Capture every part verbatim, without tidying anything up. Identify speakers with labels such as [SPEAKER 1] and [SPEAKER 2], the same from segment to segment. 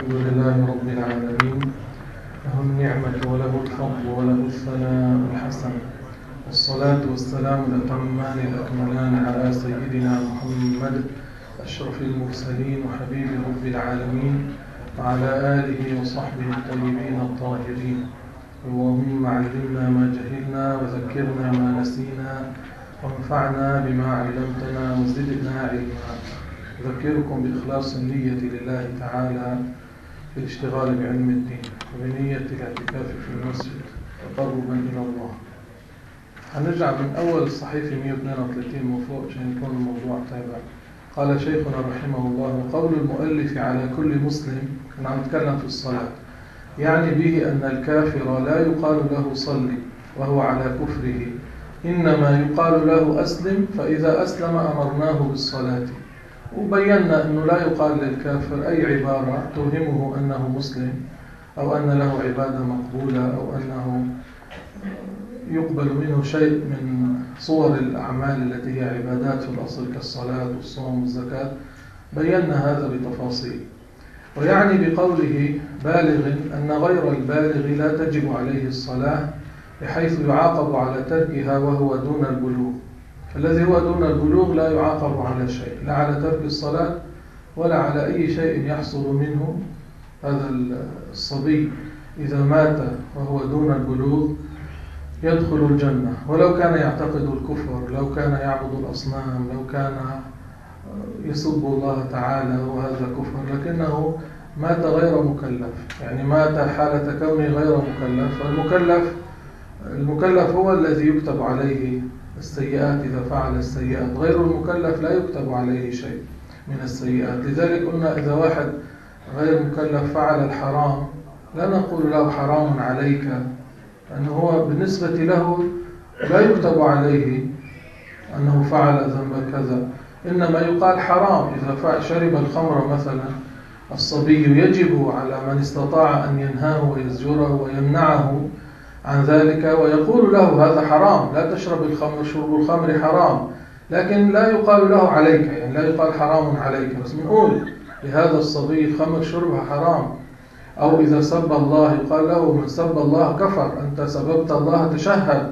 [SPEAKER 1] الحمد لله رب العالمين، له النعمة وله الفضل وله الثناء الحسن، والصلاة والسلام الأتمان الأكملان على سيدنا محمد أشرف المرسلين وحبيب رب العالمين وعلى آله وصحبه الطيبين الطاهرين. اللهم علمنا ما جهلنا وذكرنا ما نسينا وانفعنا بما علمتنا وزدنا علما. أذكركم بإخلاص النية لله تعالى في الاشتغال بعلم الدين وبنية الاعتكاف في المسجد تقربا إلى الله. هنرجع من أول الصحيفة مئة واثنين وثلاثين وفوق عشان يكون الموضوع تابع. قال شيخنا رحمه الله: قول المؤلف على كل مسلم، كنا عم نتكلم في الصلاة، يعني به أن الكافر لا يقال له صلي وهو على كفره، إنما يقال له أسلم، فإذا أسلم أمرناه بالصلاة. وبينا أنه لا يقال للكافر أي عبارة توهمه أنه مسلم أو أن له عبادة مقبولة أو أنه يقبل منه شيء من صور الأعمال التي هي عبادات في الأصل كالصلاة والصوم والزكاة. بينا هذا بتفاصيل. ويعني بقوله بالغ أن غير البالغ لا تجب عليه الصلاة، بحيث يعاقب على تركها وهو دون البلوغ. الذي هو دون البلوغ لا يعاقب على شيء، لا على ترك الصلاة ولا على أي شيء يحصل منه. هذا الصبي إذا مات وهو دون البلوغ يدخل الجنة، ولو كان يعتقد الكفر، لو كان يعبد الأصنام، لو كان يسب الله تعالى وهذا كفر، لكنه مات غير مكلف، يعني مات حالة كونه غير مكلف. فالمكلف المكلف هو الذي يكتب عليه السيئات إذا فعل السيئات، غير المكلف لا يكتب عليه شيء من السيئات. لذلك قلنا إذا واحد غير مكلف فعل الحرام لا نقول له حرام عليك، لأنه هو بالنسبة له لا يكتب عليه أنه فعل ذنب كذا، إنما يقال حرام. إذا شرب الخمر مثلا الصبي، يجب على من استطاع أن ينهاه ويزجره ويمنعه عن ذلك ويقول له هذا حرام، لا تشرب الخمر، شرب الخمر حرام، لكن لا يقال له عليك، يعني لا يقال حرام عليك، بس بنقول لهذا الصبي الخمر شربها حرام. أو إذا سب الله يقال له من سب الله كفر، أنت سببت الله تشهد.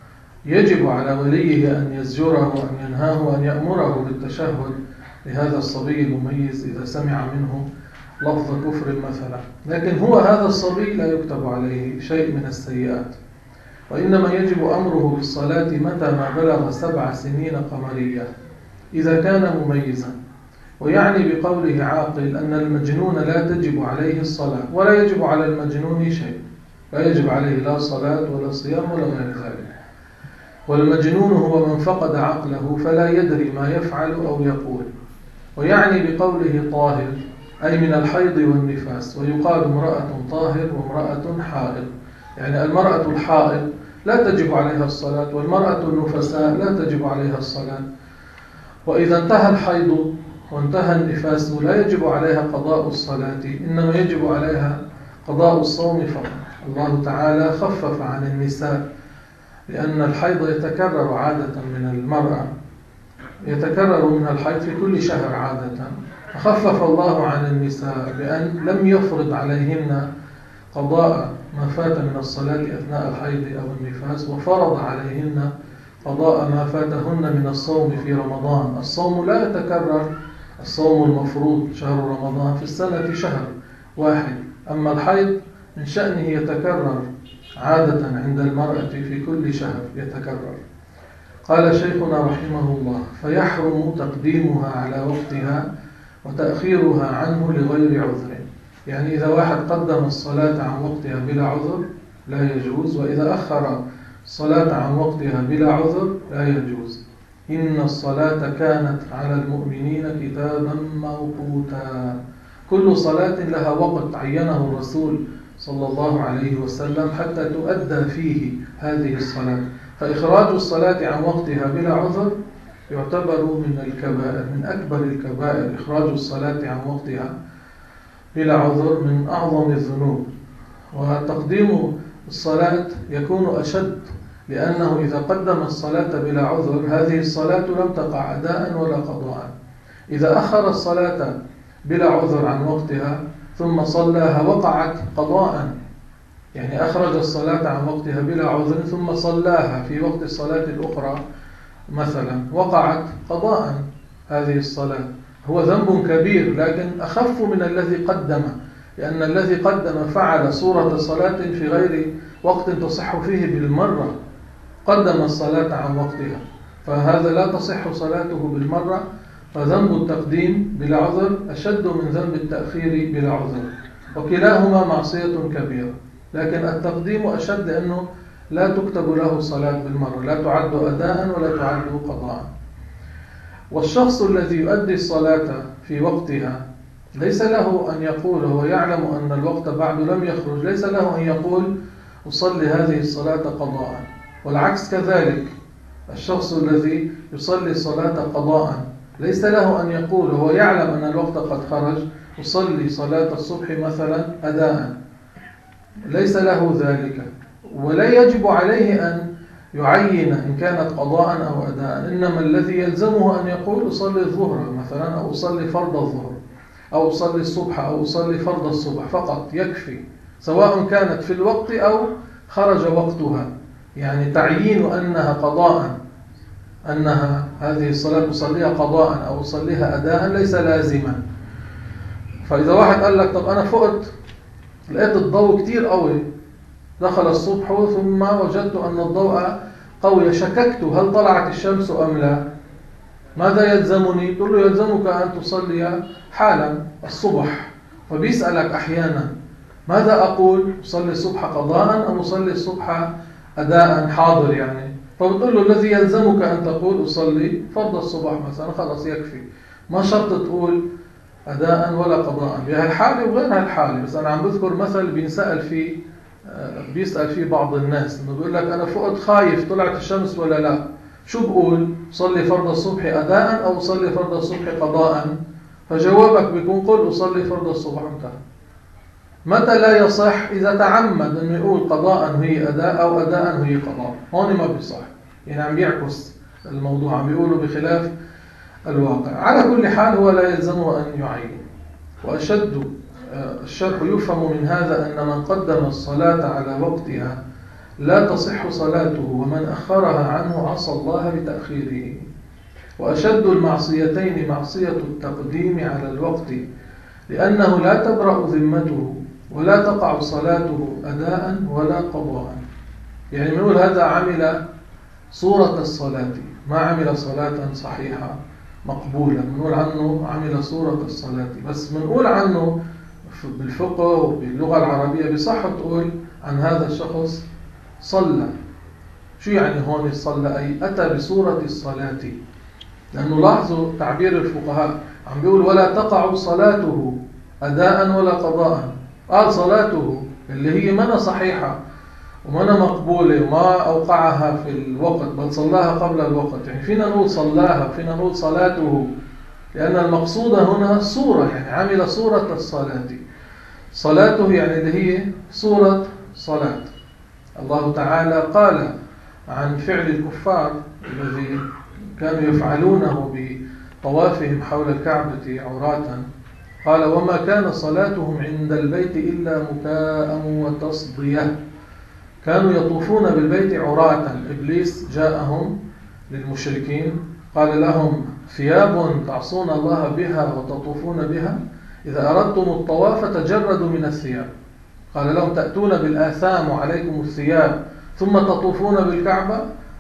[SPEAKER 1] يجب على وليه أن يزجره وأن ينهاه وأن يأمره بالتشهد لهذا الصبي المميز إذا سمع منه لفظ كفر مثلا. لكن هو هذا الصبي لا يكتب عليه شيء من السيئات، وإنما يجب أمره بالصلاة متى ما بلغ سبع سنين قمرية إذا كان مميزا. ويعني بقوله عاقل أن المجنون لا تجب عليه الصلاة، ولا يجب على المجنون شيء، لا يجب عليه لا صلاة ولا صيام ولا غير ذلك. والمجنون هو من فقد عقله فلا يدري ما يفعل أو يقول. ويعني بقوله طاهر أي من الحيض والنفاس، ويقال امرأة طاهر وامرأة حائض، يعني المرأة الحائض لا تجب عليها الصلاة، والمرأة النفساء لا تجب عليها الصلاة. وإذا انتهى الحيض وانتهى النفاس لا يجب عليها قضاء الصلاة، إنما يجب عليها قضاء الصوم فقط. الله تعالى خفف عن النساء لأن الحيض يتكرر عادة من المرأة، يتكرر من الحيض في كل شهر عادة، فخفف الله عن النساء بأن لم يفرض عليهن قضاء ما فات من الصلاة أثناء الحيض أو النفاس، وفرض عليهن قضاء ما فاتهن من الصوم في رمضان. الصوم لا يتكرر، الصوم المفروض شهر رمضان في السنة شهر واحد، أما الحيض من شأنه يتكرر عادة عند المرأة في كل شهر يتكرر. قال شيخنا رحمه الله: فيحرم تقديمها على وقتها وتأخيرها عنه لغير عذر. يعني إذا واحد قدم الصلاة عن وقتها بلا عذر لا يجوز، وإذا أخر الصلاة عن وقتها بلا عذر لا يجوز. إن الصلاة كانت على المؤمنين كتابا موقوتا. كل صلاة لها وقت عينه الرسول صلى الله عليه وسلم حتى تؤدى فيه هذه الصلاة. فإخراج الصلاة عن وقتها بلا عذر يعتبر من الكبائر، من أكبر الكبائر. إخراج الصلاة عن وقتها بلا عذر من أعظم الذنوب. وتقديم الصلاة يكون أشد، لأنه إذا قدم الصلاة بلا عذر هذه الصلاة لم تقع أداء ولا قضاء. إذا أخر الصلاة بلا عذر عن وقتها ثم صلاها وقعت قضاء، يعني أخرج الصلاة عن وقتها بلا عذر ثم صلاها في وقت الصلاة الأخرى مثلا وقعت قضاء هذه الصلاة، هو ذنب كبير لكن أخف من الذي قدم، لأن الذي قدم فعل صورة صلاة في غير وقت تصح فيه بالمرة، قدم الصلاة عن وقتها، فهذا لا تصح صلاته بالمرة، فذنب التقديم بلا عذر أشد من ذنب التأخير بلا عذر، وكلاهما معصية كبيرة، لكن التقديم أشد لأنه لا تكتب له الصلاة بالمرة، لا تعد أداء ولا تعد قضاء. والشخص الذي يؤدي الصلاة في وقتها ليس له أن يقول، هو يعلم أن الوقت بعد لم يخرج، ليس له أن يقول أصلي هذه الصلاة قضاء، والعكس كذلك، الشخص الذي يصلي الصلاة قضاء ليس له أن يقول، هو يعلم أن الوقت قد خرج، أصلي صلاة الصبح مثلا أداء، ليس له ذلك، ولا يجب عليه أن يعين إن كانت قضاء أو أداء، إنما الذي يلزمه أن يقول أصلي الظهر مثلا، أو أصلي فرض الظهر، أو أصلي الصبح، أو أصلي فرض الصبح، فقط يكفي، سواء كانت في الوقت أو خرج وقتها، يعني تعيين أنها قضاء، أنها هذه الصلاة أصليها قضاء أو أصليها أداء ليس لازما. فإذا واحد قال لك طب أنا فقت لقيت الضوء كتير قوي، دخل الصبح ثم وجدت أن الضوء قوي، شككت هل طلعت الشمس أم لا، ماذا يلزمني؟ تقول له يلزمك أن تصلي حالا الصبح، فبيسألك أحيانا ماذا أقول؟ أصلي الصبح قضاء أم أصلي الصبح أداء حاضر يعني، فبتقول له الذي يلزمك أن تقول أصلي فرض الصبح مثلا، خلاص يكفي، ما شرط تقول أداء ولا قضاء بهالحالة وغير هالحالة. بس أنا عم بذكر مثل بينسأل فيه بيسأل فيه بعض الناس، إنه بيقول لك أنا فقت خايف طلعت الشمس ولا لا، شو بقول؟ صلي فرض الصبح أداء أو صلي فرض الصبح قضاء؟ فجوابك بيكون قل أصلي فرض الصبح انتهى. متى لا يصح؟ إذا تعمد أنه يقول قضاء هي أداء أو أداء هي قضاء، هون ما بيصح، يعني عم بيعكس الموضوع، عم بيقولوا بخلاف الواقع. على كل حال هو لا يلزمه أن يعين. وأشد الشرح يفهم من هذا أن من قدم الصلاة على وقتها لا تصح صلاته، ومن أخرها عنه عصى الله بتأخيره. وأشد المعصيتين معصية التقديم على الوقت، لأنه لا تبرأ ذمته ولا تقع صلاته أداء ولا قضاء. يعني بنقول هذا عمل صورة الصلاة، ما عمل صلاة صحيحة مقبولة، بنقول عنه عمل صورة الصلاة، بس بنقول عنه بالفقه وباللغة العربية بصح تقول عن هذا الشخص صلى. شو يعني هون صلى؟ أي أتى بصورة الصلاة، لأنه لاحظوا تعبير الفقهاء عم بيقول ولا تقع صلاته أداء ولا قضاء، قال صلاته اللي هي منا صحيحة ومنا مقبولة وما أوقعها في الوقت بل صلاها قبل الوقت، يعني فينا نقول صلاها، فينا نقول صلاته، لأن المقصود هنا صورة، يعني عمل صورة الصلاة. صلاته يعني اللي هي صورة صلاة. الله تعالى قال عن فعل الكفار الذي كانوا يفعلونه بطوافهم حول الكعبة عراة، قال وما كان صلاتهم عند البيت إلا مكاء وتصدية، كانوا يطوفون بالبيت عراة. إبليس جاءهم للمشركين قال لهم ثياب تعصون الله بها وتطوفون بها، إذا أردتم الطواف تجردوا من الثياب، قال لهم تأتون بالآثام وعليكم الثياب ثم تطوفون بالكعبة.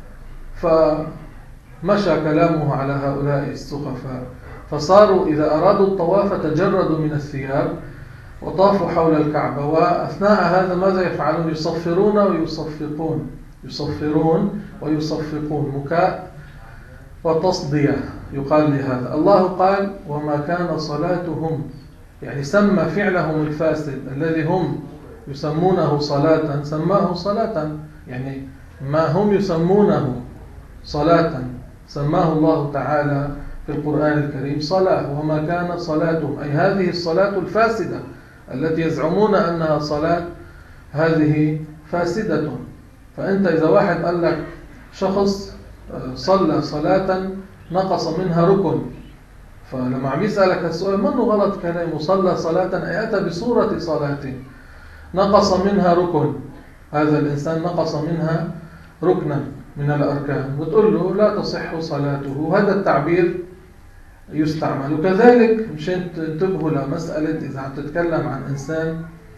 [SPEAKER 1] فمشى كلامه على هؤلاء السخفاء، فصاروا إذا أرادوا الطواف تجردوا من الثياب وطافوا حول الكعبة، وأثناء هذا ماذا يفعلون؟ يصفرون ويصفقون، يصفرون ويصفقون، مكاء وتصدية يقال لهذا. الله قال وما كان صلاتهم، يعني سمى فعلهم الفاسد الذي هم يسمونه صلاة سماه صلاة، يعني ما هم يسمونه صلاة سماه الله تعالى في القرآن الكريم صلاة. وما كان صلاتهم أي هذه الصلاة الفاسدة التي يزعمون أنها صلاة، هذه فاسدة. فأنت إذا واحد قال لك شخص صلى صلاة نقص منها ركن، فلما عم يسألك السؤال منه غلط كلامه، صلى صلاة أي أتى بصورة صلاة نقص منها ركن، هذا الإنسان نقص منها ركنا من الأركان، وتقول له لا تصح صلاته. هذا التعبير يستعمل. وكذلك مشان تنتبهوا لمسألة إذا عم تتكلم عن إنسان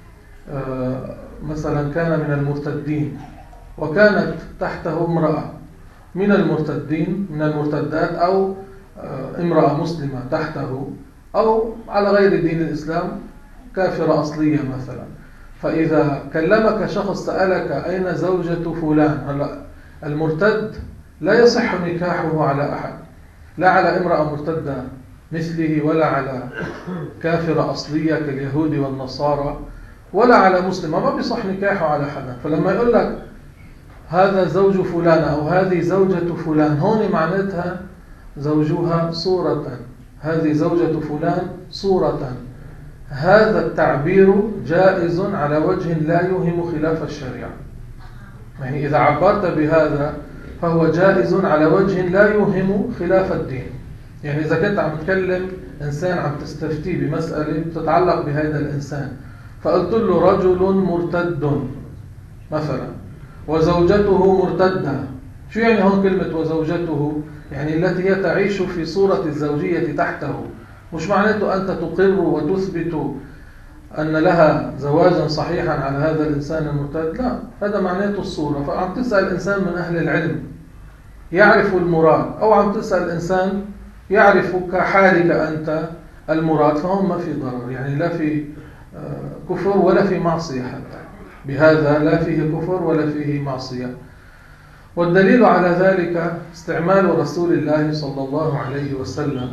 [SPEAKER 1] مثلا كان من المرتدين وكانت تحته امرأة من المرتدين من المرتدات، أو امرأة مسلمة تحته، أو على غير دين الإسلام كافرة أصلية مثلا، فإذا كلمك شخص سألك أين زوجة فلان، هلا المرتد لا يصح نكاحه على أحد، لا على امرأة مرتدة مثله، ولا على كافرة أصلية كاليهود والنصارى، ولا على مسلمة، ما بيصح نكاحه على حدا. فلما يقول لك هذا زوج فلان أو هذه زوجة فلان، هون معناتها زوجها صورة، هذه زوجة فلان صورة. هذا التعبير جائز على وجه لا يوهم خلاف الشريعة، يعني إذا عبرت بهذا فهو جائز على وجه لا يوهم خلاف الدين. يعني إذا كنت عم تكلم إنسان عم تستفتي بمسألة تتعلق بهذا الإنسان، فقلت له رجل مرتد مثلا وزوجته مرتدة، شو يعني هون كلمة وزوجته؟ يعني التي هي تعيش في صورة الزوجية تحته، مش معناته أنت تقر وتثبت أن لها زواجا صحيحا على هذا الإنسان المرتد، لا، هذا معناته الصورة. فعم تسأل إنسان من أهل العلم يعرف المراد، أو عم تسأل إنسان يعرف كحالك أنت المراد، فهم ما في ضرر، يعني لا في كفر ولا في معصية، حتى بهذا لا فيه كفر ولا فيه معصية. والدليل على ذلك استعمال رسول الله صلى الله عليه وسلم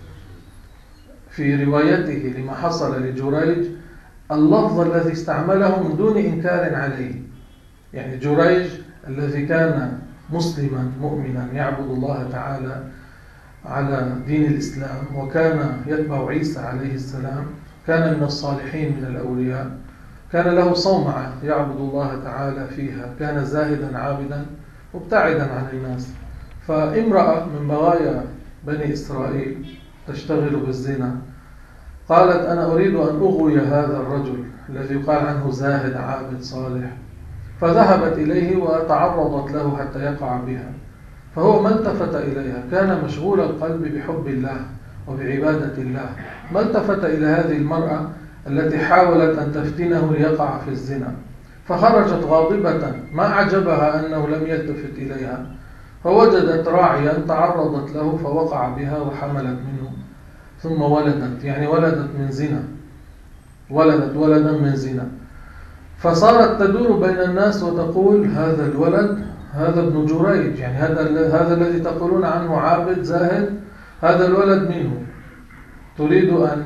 [SPEAKER 1] في روايته لما حصل لجريج اللفظ الذي استعمله من دون إنكار عليه. يعني جريج الذي كان مسلما مؤمنا يعبد الله تعالى على دين الإسلام، وكان يتبع عيسى عليه السلام، كان من الصالحين من الأولياء، كان له صومعة يعبد الله تعالى فيها، كان زاهدا عابدا مبتعدا عن الناس. فامرأة من بغايا بني إسرائيل تشتغل بالزنا قالت أنا أريد أن أغوي هذا الرجل الذي يقال عنه زاهد عابد صالح، فذهبت إليه وتعرضت له حتى يقع بها، فهو ما التفت إليها، كان مشغول القلب بحب الله وبعبادة الله، ما التفت إلى هذه المرأة التي حاولت أن تفتنه ليقع في الزنا، فخرجت غاضبة ما أعجبها أنه لم يلتفت إليها، فوجدت راعيا تعرضت له فوقع بها وحملت منه، ثم ولدت، يعني ولدت من زنا، ولدت ولدا من زنا. فصارت تدور بين الناس وتقول هذا الولد هذا ابن جريج، يعني هذا هذا الذي تقولون عنه عابد زاهد، هذا الولد منه، تريد أن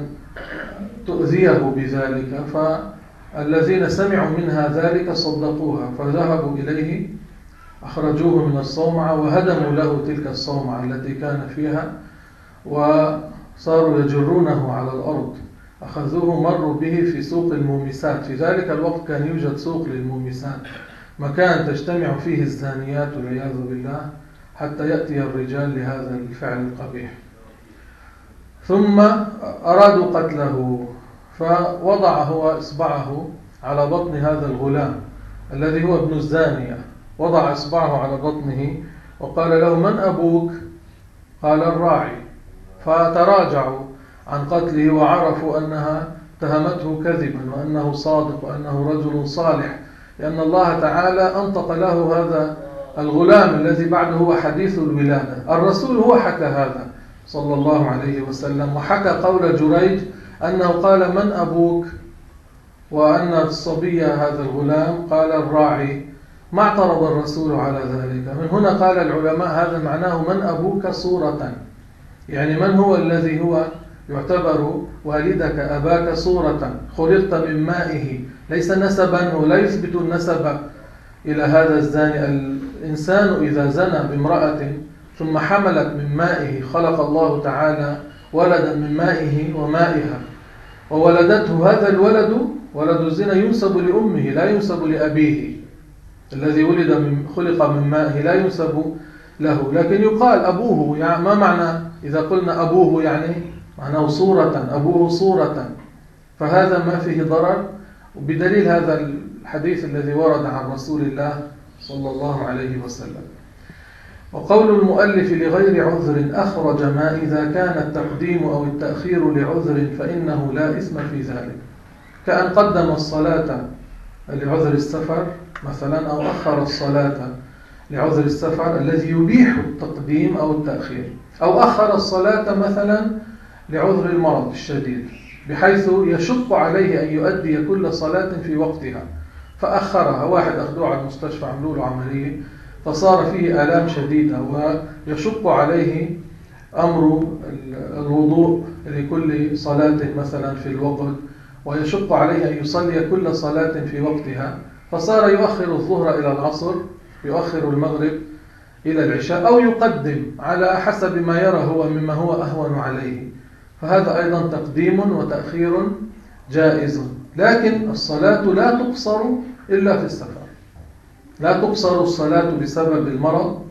[SPEAKER 1] تؤذيه بذلك. فالذين سمعوا منها ذلك صدقوها، فذهبوا إليه أخرجوه من الصومعة وهدموا له تلك الصومعة التي كان فيها، وصاروا يجرونه على الأرض. أخذوه مروا به في سوق المومسات، في ذلك الوقت كان يوجد سوق للمومسات، مكان تجتمع فيه الزانيات والعياذ بالله حتى يأتي الرجال لهذا الفعل القبيح. ثم أرادوا قتله، فوضع هو إصبعه على بطن هذا الغلام الذي هو ابن الزانية، وضع إصبعه على بطنه وقال له من أبوك؟ قال الراعي. فتراجعوا عن قتله وعرفوا أنها اتهمته كذبا وأنه صادق وأنه رجل صالح، لأن الله تعالى أنطق له هذا الغلام الذي بعده هو حديث الولادة. الرسول هو حكى هذا صلى الله عليه وسلم، وحكى قول جريج أنه قال من أبوك، وأن الصبي هذا الغلام قال الراعي. ما اعترض الرسول على ذلك. من هنا قال العلماء هذا معناه من أبوك صورة، يعني من هو الذي هو يعتبر والدك أباك صورة، خلقت من مائه، ليس نسبا، ولا يثبت النسب إلى هذا الزاني. الإنسان إذا زنى بامرأة ثم حملت من مائه، خلق الله تعالى ولدا من مائه ومائها وولدته، هذا الولد ولد الزنا ينسب لأمه لا ينسب لأبيه، الذي ولد من خلق من مائه لا ينسب له، لكن يقال أبوه. يعني ما معنى إذا قلنا أبوه؟ يعني معناه صورة، أبوه صورة، فهذا ما فيه ضرر. وبدليل هذا الحديث الذي ورد عن رسول الله صلى الله عليه وسلم. وقول المؤلف لغير عذر أخرج ما إذا كان التقديم أو التأخير لعذر فإنه لا إثم في ذلك، كأن قدم الصلاة لعذر السفر مثلا، أو أخر الصلاة لعذر السفر الذي يبيح التقديم أو التأخير، أو أخر الصلاة مثلا لعذر المرض الشديد بحيث يشق عليه أن يؤدي كل صلاة في وقتها فأخرها. واحد أخذوه على المستشفى عملوا له عملية فصار فيه آلام شديدة ويشق عليه أمر الوضوء لكل صلاة مثلا في الوقت، ويشق عليه أن يصلي كل صلاة في وقتها، فصار يؤخر الظهر إلى العصر، يؤخر المغرب إلى العشاء، أو يقدم على حسب ما يرى هو مما هو أهون عليه. فهذا أيضا تقديم وتأخير جائز. لكن الصلاة لا تقصر إلا في السفر، لا تقصر الصلاة بسبب المرض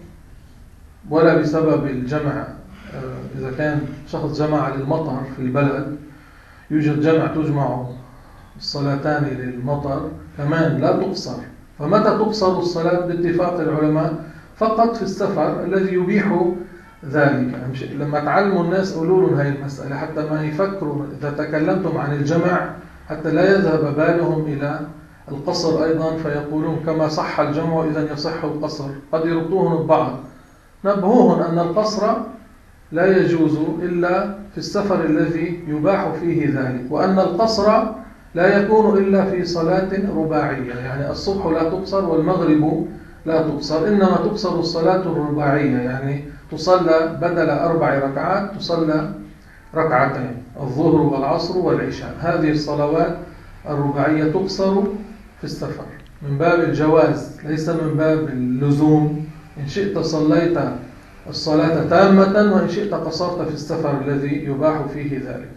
[SPEAKER 1] ولا بسبب الجمع. إذا كان شخص جمع للمطر في البلد، يوجد جمع تجمع الصلاتان للمطر كمان لا تقصر. فمتى تقصر الصلاة باتفاق العلماء؟ فقط في السفر الذي يبيح ذلك. لما تعلموا الناس قولوا لهم هذه المسألة حتى ما يفكروا إذا تكلمتم عن الجمع، حتى لا يذهب بالهم إلى القصر أيضا فيقولون كما صح الجمع إذن يصح القصر. قد يربطوهم ببعض. نبهوهم أن القصر لا يجوز إلا في السفر الذي يباح فيه ذلك، وأن القصر لا يكون إلا في صلاة رباعية، يعني الصبح لا تقصر والمغرب لا تقصر، إنما تقصر الصلاة الرباعية، يعني تصلى بدل أربع ركعات تصلى ركعتين، الظهر والعصر والعشاء. هذه الصلوات الرباعية تقصر في السفر من باب الجواز ليس من باب اللزوم. إن شئت صليت الصلاة تامة، وإن شئت قصرت في السفر الذي يباح فيه ذلك.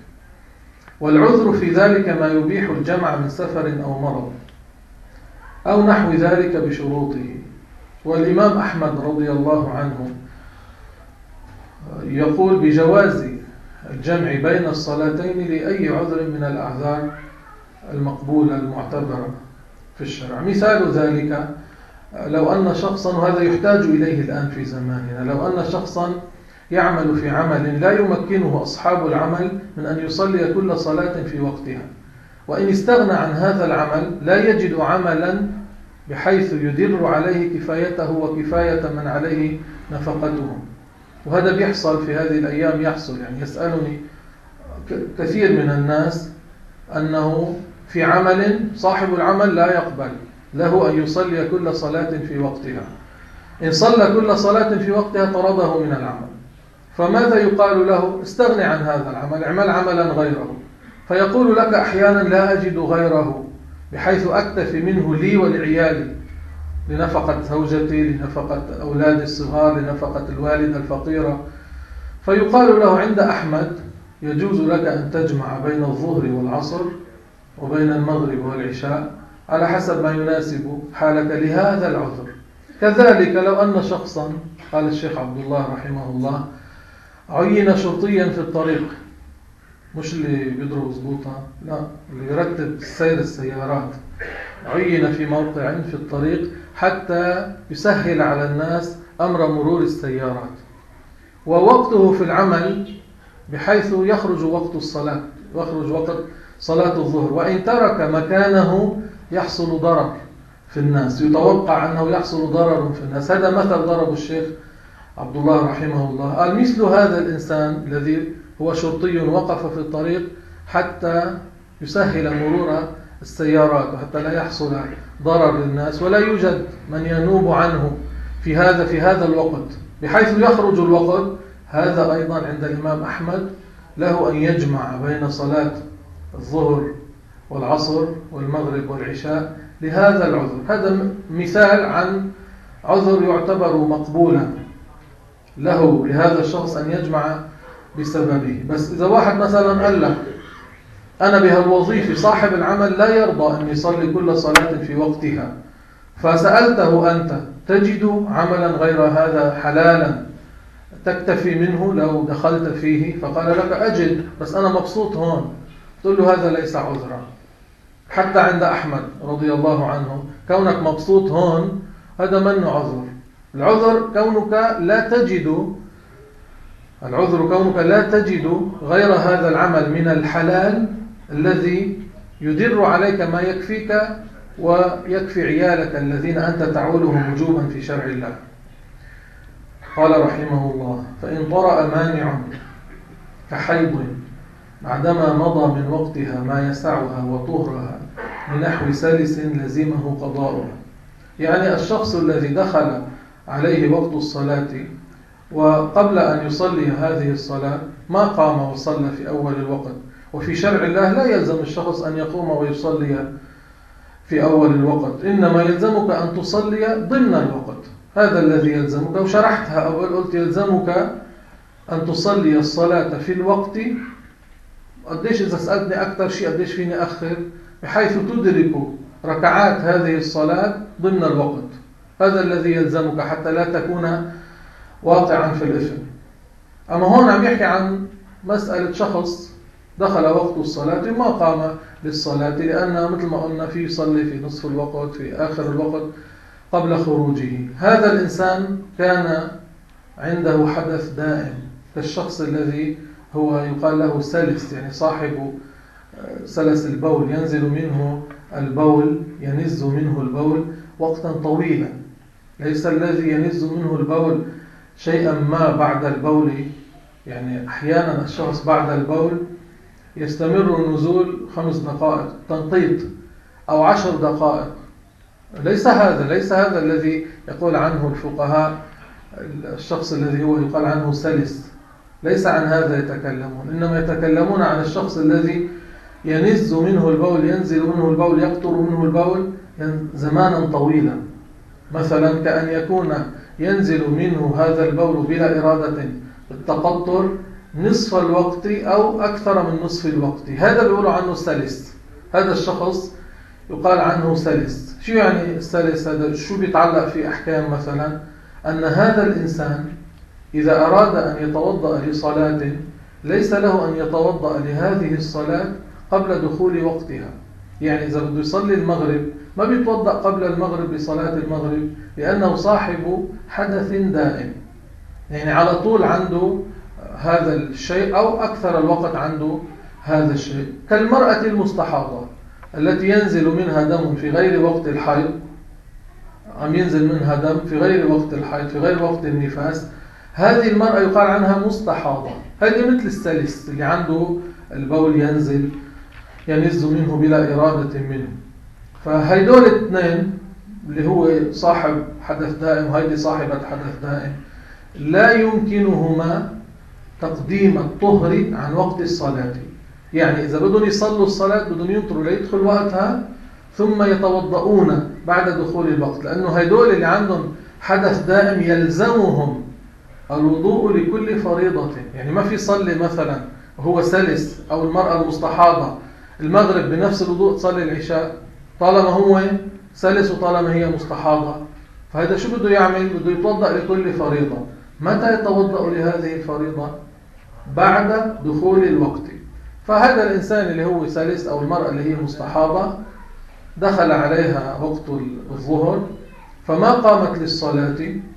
[SPEAKER 1] والعذر في ذلك ما يبيح الجمع من سفر أو مرض أو نحو ذلك بشروطه. والإمام أحمد رضي الله عنه يقول بجواز الجمع بين الصلاتين لأي عذر من الأعذار المقبولة المعتبرة في الشرع. مثال ذلك لو أن شخصا، وهذا يحتاج إليه الآن في زماننا، لو أن شخصا يعمل في عمل لا يمكنه أصحاب العمل من أن يصلي كل صلاة في وقتها، وإن استغنى عن هذا العمل لا يجد عملا بحيث يدر عليه كفايته وكفاية من عليه نفقتهم. وهذا بيحصل في هذه الأيام، يحصل يعني يسألني كثير من الناس أنه في عمل صاحب العمل لا يقبل له أن يصلي كل صلاة في وقتها، إن صلى كل صلاة في وقتها طرده من العمل. فماذا يقال له؟ استغني عن هذا العمل، اعمل عملا غيره. فيقول لك أحيانا لا أجد غيره بحيث أكتفي منه لي ولعيالي، لنفقة زوجتي، لنفقة أولادي الصغار، لنفقة الوالدة الفقيرة. فيقال له عند أحمد يجوز لك أن تجمع بين الظهر والعصر وبين المغرب والعشاء على حسب ما يناسب حالك لهذا العذر. كذلك لو أن شخصا، قال الشيخ عبد الله رحمه الله، عين شرطيا في الطريق، مش اللي بيضرب زبوطة، لا، اللي يرتب سير السيارات، عين في موقع في الطريق حتى يسهل على الناس أمر مرور السيارات، ووقته في العمل بحيث يخرج وقت الصلاة، يخرج وقت صلاة الظهر، وإن ترك مكانه يحصل ضرر في الناس، يتوقع أنه يحصل ضرر في الناس. هذا مثل ضرب الشيخ عبد الله رحمه الله، قال مثل هذا الإنسان الذي هو شرطي وقف في الطريق حتى يسهل مرور السيارات وحتى لا يحصل ضرر للناس، ولا يوجد من ينوب عنه في هذا في هذا الوقت بحيث يخرج الوقت. هذا أيضا عند الإمام أحمد له أن يجمع بين صلاة الظهر والعصر والمغرب والعشاء لهذا العذر. هذا مثال عن عذر يعتبر مقبولا له لهذا الشخص أن يجمع بسببه. بس إذا واحد مثلا قال لك أنا بهالوظيفة صاحب العمل لا يرضى أن يصلي كل صلاة في وقتها، فسألته أنت تجد عملا غير هذا حلالا تكتفي منه لو دخلت فيه فقال لك أجد بس أنا مبسوط هون، تقول له هذا ليس عذرا. حتى عند أحمد رضي الله عنه كونك مبسوط هون هذا منه عذر. العذر كونك لا تجد العذر كونك لا تجد غير هذا العمل من الحلال الذي يدر عليك ما يكفيك ويكفي عيالك الذين أنت تعولهم وجوبا في شرع الله. قال رحمه الله: فإن طرأ مانع كحيض بعدما مضى من وقتها ما يسعها وطهرها من نحو سلس لزمه قضاؤها. يعني الشخص الذي دخل عليه وقت الصلاة وقبل أن يصلي هذه الصلاة ما قام وصلى في أول الوقت، وفي شرع الله لا يلزم الشخص أن يقوم ويصلي في أول الوقت، إنما يلزمك أن تصلي ضمن الوقت، هذا الذي يلزمك. وشرحتها أول، قلت يلزمك أن تصلي الصلاة في الوقت. قديش إذا سألتني أكثر شيء قديش فيني أخر، بحيث تدرك ركعات هذه الصلاة ضمن الوقت، هذا الذي يلزمك حتى لا تكون واقعا في الإثم. أما هون عم يحكي عن مسألة شخص دخل وقت الصلاة ما قام للصلاة، لأنه مثل ما قلنا في يصلي في نصف الوقت في آخر الوقت قبل خروجه. هذا الإنسان كان عنده حدث دائم كالشخص الذي هو يقال له سلس، يعني صاحب سلس البول، ينزل منه البول ينز منه البول وقتا طويلا، ليس الذي ينز منه البول شيئا ما بعد البول. يعني أحيانا الشخص بعد البول يستمر النزول خمس دقائق تنقيط أو عشر دقائق، ليس هذا ليس هذا الذي يقول عنه الفقهاء الشخص الذي هو يقال عنه سلس، ليس عن هذا يتكلمون، إنما يتكلمون عن الشخص الذي ينز منه البول، ينزل منه البول، يقطر منه البول زمانا طويلا، مثلا كأن يكون ينزل منه هذا البول بلا إرادة التقطر نصف الوقت أو أكثر من نصف الوقت، هذا بيقولوا عنه سلس. هذا الشخص يقال عنه سلس. شو يعني السلس هذا؟ شو بيتعلق في أحكام؟ مثلا أن هذا الإنسان إذا أراد أن يتوضأ لصلاة ليس له أن يتوضأ لهذه الصلاة قبل دخول وقتها. يعني إذا بده يصلي المغرب ما بيتوضأ قبل المغرب لصلاة المغرب، لأنه صاحب حدث دائم، يعني على طول عنده هذا الشيء أو أكثر الوقت عنده هذا الشيء. كالمرأة المستحاضة التي ينزل منها دم في غير وقت الحيض، عم ينزل منها دم في غير وقت الحيض في غير وقت النفاس، هذه المرأة يقال عنها مستحاضة. هذه مثل السلس اللي عنده البول ينزل ينز منه بلا إرادة منه. فهيدول الاثنين اللي هو صاحب حدث دائم وهيدي صاحبة حدث دائم لا يمكنهما تقديم الطهر عن وقت الصلاة. يعني إذا بدهم يصلوا الصلاة بدهم ينطروا ليدخل وقتها ثم يتوضؤون بعد دخول الوقت، لأنه هيدول اللي عندهم حدث دائم يلزمهم الوضوء لكل فريضة. يعني ما في صلي مثلا وهو سلس أو المرأة المستحاضة المغرب بنفس الوضوء تصلي العشاء طالما هو سلس وطالما هي مستحاضة. فهذا شو بده يعمل؟ بده يتوضأ لكل فريضة. متى يتوضأ لهذه الفريضة؟ بعد دخول الوقت. فهذا الإنسان اللي هو سلس أو المرأة اللي هي مستحاضة دخل عليها وقت الظهر فما قامت للصلاة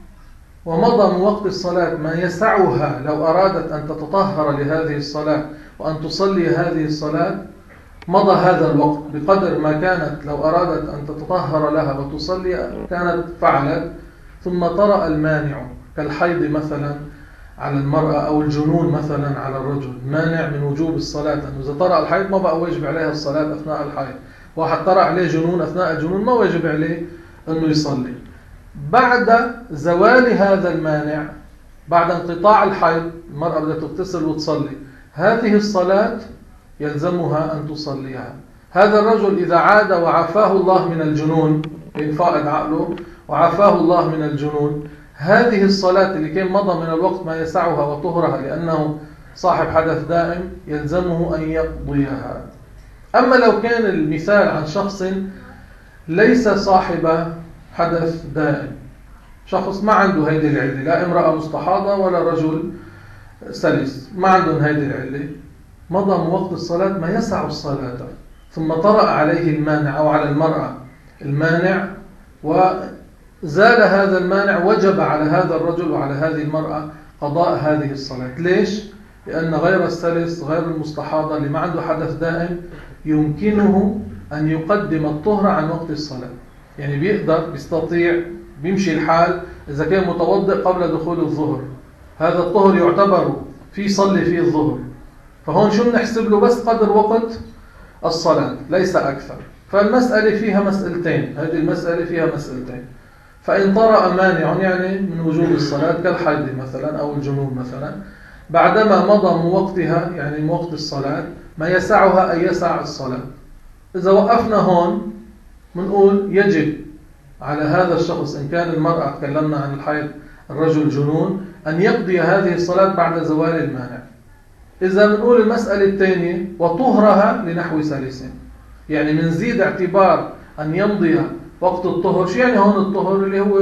[SPEAKER 1] ومضى من وقت الصلاة ما يسعها لو أرادت أن تتطهر لهذه الصلاة وأن تصلي هذه الصلاة، مضى هذا الوقت بقدر ما كانت لو أرادت أن تتطهر لها وتصلي كانت فعلت. ثم طرأ المانع كالحيض مثلا على المرأة أو الجنون مثلا على الرجل، مانع من وجوب الصلاة، أنه إذا طرأ الحيض ما بقى واجب عليها الصلاة أثناء الحيض. واحد طرأ عليه جنون أثناء الجنون ما واجب عليه أنه يصلي. بعد زوال هذا المانع، بعد انقطاع الحيض، المرأة بدها تغتسل وتصلي، هذه الصلاة يلزمها أن تصليها. هذا الرجل إذا عاد وعافاه الله من الجنون، بإنفاق عقله وعافاه الله من الجنون، هذه الصلاة اللي كان مضى من الوقت ما يسعها وطهرها لأنه صاحب حدث دائم يلزمه أن يقضيها. أما لو كان المثال عن شخص ليس صاحب حدث دائم، شخص ما عنده هيدي العلة، لا امرأة مستحاضة ولا رجل سلس، ما عندهم هيدي العلة، مضى من وقت الصلاة ما يسع الصلاة، ثم طرأ عليه المانع أو على المرأة المانع وزال هذا المانع، وجب على هذا الرجل وعلى هذه المرأة قضاء هذه الصلاة. ليش؟ لأن غير السلس غير المستحاضة اللي ما عنده حدث دائم يمكنه أن يقدم الطهر عن وقت الصلاة، يعني بيقدر بيستطيع بيمشي الحال إذا كان متوضئ قبل دخول الظهر، هذا الطهر يعتبر في صلي فيه الظهر، فهون شو بنحسب له؟ بس قدر وقت الصلاة ليس أكثر. فالمسألة فيها مسألتين، هذه المسألة فيها مسألتين. فإن طرأ مانع يعني من وجوب الصلاة كالحيض مثلا أو الجنون مثلا، بعدما مضى من وقتها يعني من وقت الصلاة ما يسعها أن يسع الصلاة، إذا وقفنا هون بنقول يجب على هذا الشخص إن كان المرأة تكلمنا عن الحيض الرجل جنون أن يقضي هذه الصلاة بعد زوال المانع. إذا بنقول المسألة الثانية وطهرها لنحو سلس، يعني منزيد اعتبار أن يمضي وقت الطهر. شو يعني هون الطهر؟ اللي هو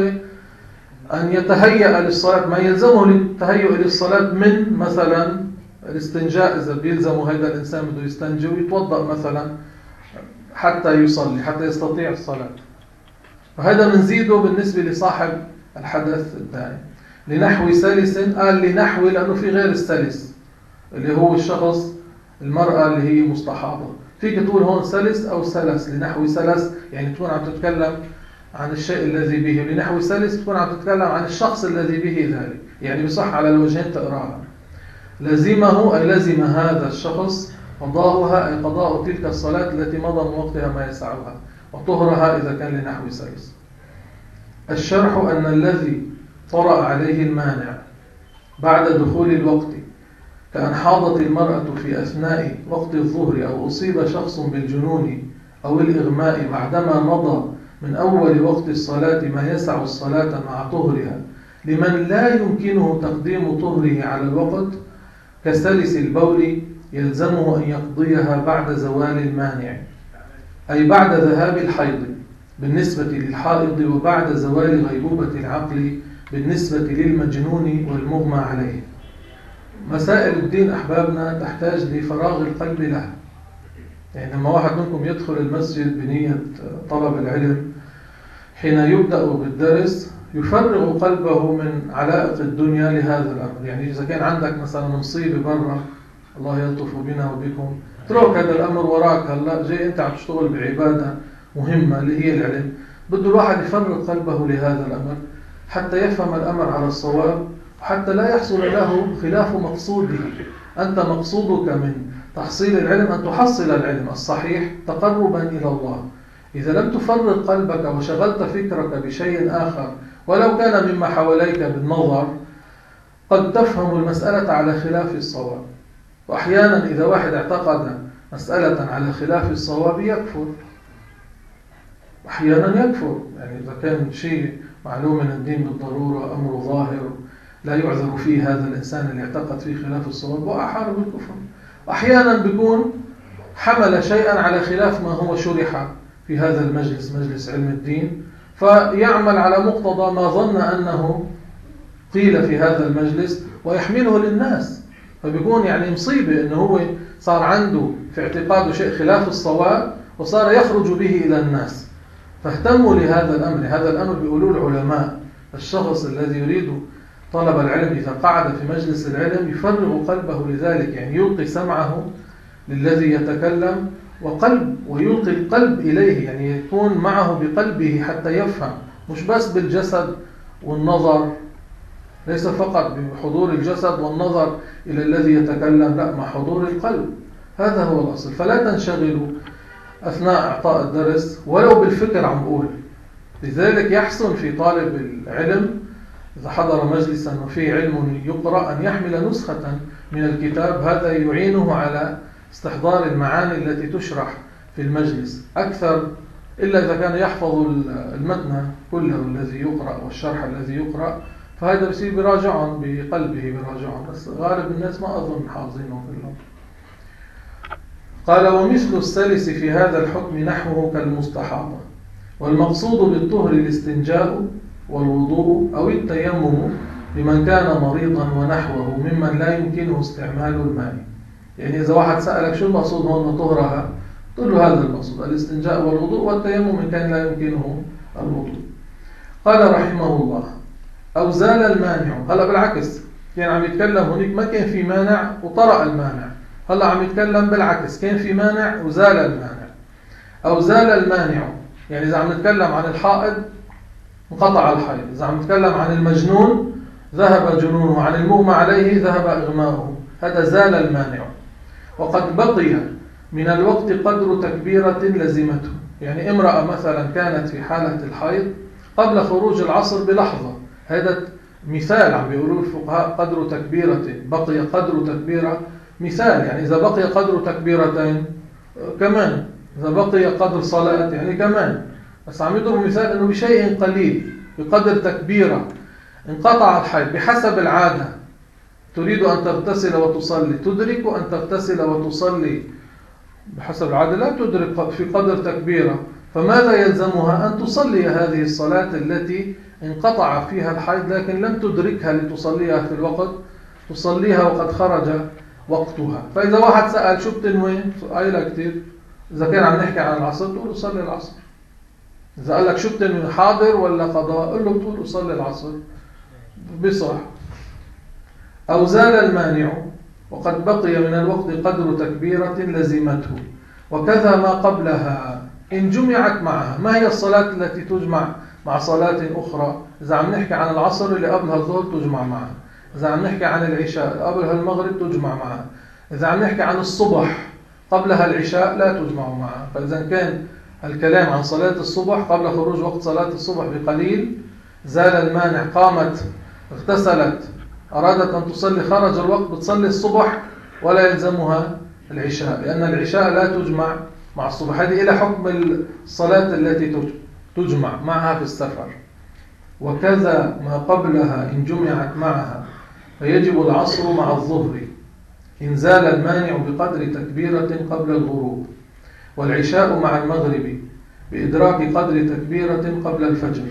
[SPEAKER 1] أن يتهيأ للصلاة، ما يلزمه للتهيؤ للصلاة من مثلا الاستنجاء، إذا بيلزمه هذا الإنسان بده يستنجي ويتوضأ مثلا حتى يصلي حتى يستطيع الصلاة، فهذا منزيده بالنسبة لصاحب الحدث الدائم. لنحو سلس، قال لنحو لأنه في غير السلس اللي هو الشخص المرأة اللي هي مستحاضة، فيك تقول هون سلس أو سلس. لنحو سلس يعني تكون عم تتكلم عن الشيء الذي به، لنحو سلس تكون عم تتكلم عن الشخص الذي به ذلك، يعني بصح على الوجهين تقراها. لزمه أي لزم هذا الشخص قضاؤها أي قضاء تلك الصلاة التي مضى من وقتها ما يسعها، وطهرها إذا كان لنحو سلس. الشرح أن الذي طرأ عليه المانع بعد دخول الوقت كأن حاضت المرأة في أثناء وقت الظهر، أو أصيب شخص بالجنون أو الإغماء بعدما مضى من أول وقت الصلاة ما يسع الصلاة مع طهرها، لمن لا يمكنه تقديم طهره على الوقت كسلس البول يلزمه أن يقضيها بعد زوال المانع، أي بعد ذهاب الحيض بالنسبة للحائض، وبعد زوال غيبوبة العقل بالنسبة للمجنون والمغمى عليه. مسائل الدين أحبابنا تحتاج لفراغ القلب لها، يعني لما واحد منكم يدخل المسجد بنية طلب العلم، حين يبدأ بالدرس يفرغ قلبه من علائق الدنيا لهذا الأمر. يعني إذا كان عندك مثلا مصيبة برا، الله يلطف بنا وبكم، اترك هذا الأمر وراك، هلا جاي أنت عم تشتغل بعبادة مهمة اللي هي العلم، بده الواحد يفرغ قلبه لهذا الأمر حتى يفهم الأمر على الصواب، وحتى لا يحصل له خلاف مقصوده. أنت مقصودك من تحصيل العلم أن تحصل العلم الصحيح تقربا إلى الله. إذا لم تفرغ قلبك وشغلت فكرك بشيء آخر ولو كان مما حواليك بالنظر، قد تفهم المسألة على خلاف الصواب. وأحيانا إذا واحد اعتقد مسألة على خلاف الصواب يكفر، أحيانا يكفر، يعني إذا كان شيء معلوم من الدين بالضرورة أمر ظاهر لا يعذر فيه هذا الإنسان اللي اعتقد فيه خلاف الصواب وأحار بالكفر. أحيانا بيكون حمل شيئا على خلاف ما هو شرح في هذا المجلس، مجلس علم الدين، فيعمل على مقتضى ما ظن أنه قيل في هذا المجلس ويحمله للناس، فبيكون يعني مصيبة أنه هو صار عنده في اعتقاده شيء خلاف الصواب وصار يخرج به إلى الناس. فاهتموا لهذا الأمر. هذا الأمر بيقولوا العلماء الشخص الذي يريد طلب العلم إذا قعد في مجلس العلم يفرغ قلبه لذلك، يعني يلقي سمعه للذي يتكلم وقلب ويلقي القلب إليه، يعني يكون معه بقلبه حتى يفهم، مش بس بالجسد والنظر، ليس فقط بحضور الجسد والنظر إلى الذي يتكلم، لا، مع حضور القلب. هذا هو الأصل. فلا تنشغلوا أثناء إعطاء الدرس ولو بالفكر عم بقول. لذلك يحسن في طالب العلم إذا حضر مجلسا وفيه علم يقرأ أن يحمل نسخة من الكتاب، هذا يعينه على استحضار المعاني التي تشرح في المجلس أكثر، إلا إذا كان يحفظ المتن كله الذي يقرأ والشرح الذي يقرأ، فهذا بيصير براجعهم بقلبه براجعهم، بس غالب الناس ما أظن حافظينهم كلهم. قال: ومثل السلس في هذا الحكم نحوه كالمستحاضة، والمقصود بالطهر الاستنجاء والوضوء أو التيمم لمن كان مريضا ونحوه ممن لا يمكنه استعمال الماء. يعني إذا واحد سألك شو المقصود هون طهرها، تقول له هذا المقصود، الاستنجاء والوضوء والتيمم إن كان لا يمكنه الوضوء. قال رحمه الله: أو زال المانع. هلا بالعكس، كان عم يتكلم هناك ما كان في مانع وطرأ المانع، هلا عم يتكلم بالعكس، كان في مانع وزال المانع. أو زال المانع، يعني إذا عم نتكلم عن الحائض انقطع الحيض، إذا عم نتكلم عن المجنون ذهب جنونه، عن المغمى عليه ذهب إغماؤه، هذا زال المانع. وقد بقي من الوقت قدر تكبيرة لزمته، يعني امرأة مثلا كانت في حالة الحيض قبل خروج العصر بلحظة، هذا مثال عم بيقولوا الفقهاء، قدر تكبيرة، بقي قدر تكبيرة مثال، يعني إذا بقي قدر تكبيرتين كمان، إذا بقي قدر صلاة يعني كمان، بس عم يضرب مثال أنه بشيء قليل بقدر تكبيرة انقطع الحيض بحسب العادة، تريد أن تغتسل وتصلي، تدرك أن تغتسل وتصلي بحسب العادة، لا تدرك في قدر تكبيرة، فماذا يلزمها؟ أن تصلي هذه الصلاة التي انقطع فيها الحيض لكن لم تدركها لتصليها في الوقت، تصليها وقد خرج وقتها. فإذا واحد سأل شو بتنوي؟ قايلة كتير، إذا كان عم نحكي عن العصر تقول صلي العصر. إذا قال لك شو بتنوي، حاضر ولا قضاء، قل له بتقول صلي العصر بصح. أو زال المانع وقد بقي من الوقت قدر تكبيرة لزمته، وكذا ما قبلها إن جمعت معها. ما هي الصلاة التي تجمع مع صلاة أخرى؟ إذا عم نحكي عن العصر اللي قبلها الظهر تجمع معها، إذا عم نحكي عن العشاء قبلها المغرب تجمع معها، إذا عم نحكي عن الصبح قبلها العشاء لا تجمع معها. فإذا كان الكلام عن صلاة الصبح قبل خروج وقت صلاة الصبح بقليل زال المانع، قامت اغتسلت أرادت أن تصلي خرج الوقت، بتصلي الصبح ولا يلزمها العشاء، لأن العشاء لا تجمع مع الصبح. هذه إلى حكم الصلاة التي تجمع معها في السفر. وكذا ما قبلها إن جمعت معها فيجب العصر مع الظهر إن زال المانع بقدر تكبيرة قبل الغروب، والعشاء مع المغرب بإدراك قدر تكبيرة قبل الفجر.